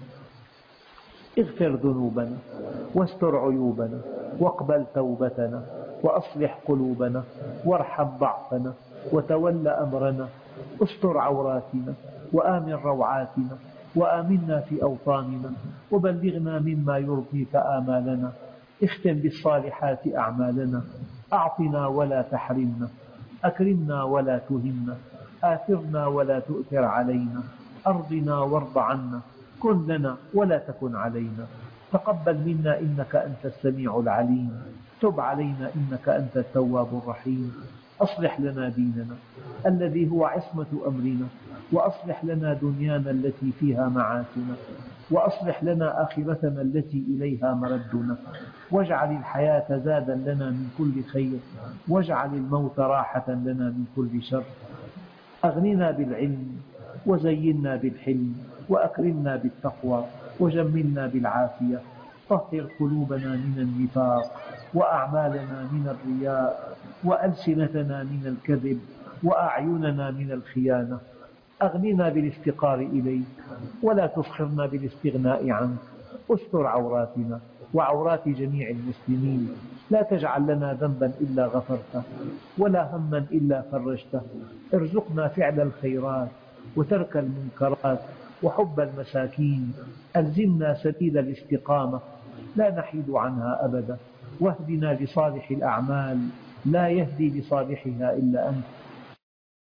اغفر ذنوبنا، واستر عيوبنا، واقبل توبتنا، وأصلح قلوبنا، وارحم ضعفنا، وتول أمرنا. استر عوراتنا، وآمن روعاتنا، وآمنا في أوطاننا، وبلغنا مما يرضيك آمالنا. اختم بالصالحات أعمالنا، أعطنا ولا تحرمنا، أكرمنا ولا تهنا، آثرنا ولا تؤثر علينا. أرضنا وارض عنا، كن لنا ولا تكن علينا، تقبل منا إنك أنت السميع العليم، تب علينا إنك أنت التواب الرحيم، أصلح لنا ديننا الذي هو عصمة أمرنا، وأصلح لنا دنيانا التي فيها معاشنا، وأصلح لنا آخرتنا التي إليها مردنا، واجعل الحياة زادا لنا من كل خير، واجعل الموت راحة لنا من كل شر. أغننا بالعلم، وزينا بالحلم، وأكرمنا بالتقوى، وجملنا بالعافية، طهر قلوبنا من النفاق، وأعمالنا من الرياء، وألسنتنا من الكذب، وأعيننا من الخيانة. أغننا بالافتقار إليك، ولا تفخرنا بالاستغناء عنك، استر عوراتنا وعورات جميع المسلمين، لا تجعل لنا ذنبا إلا غفرته، ولا هما إلا فرجته، ارزقنا فعل الخيرات وترك المنكرات وحب المساكين، ألزمنا سبيل الاستقامة لا نحيد عنها أبدا، واهدنا لصالح الأعمال لا يهدي لصالحها إلا أنت،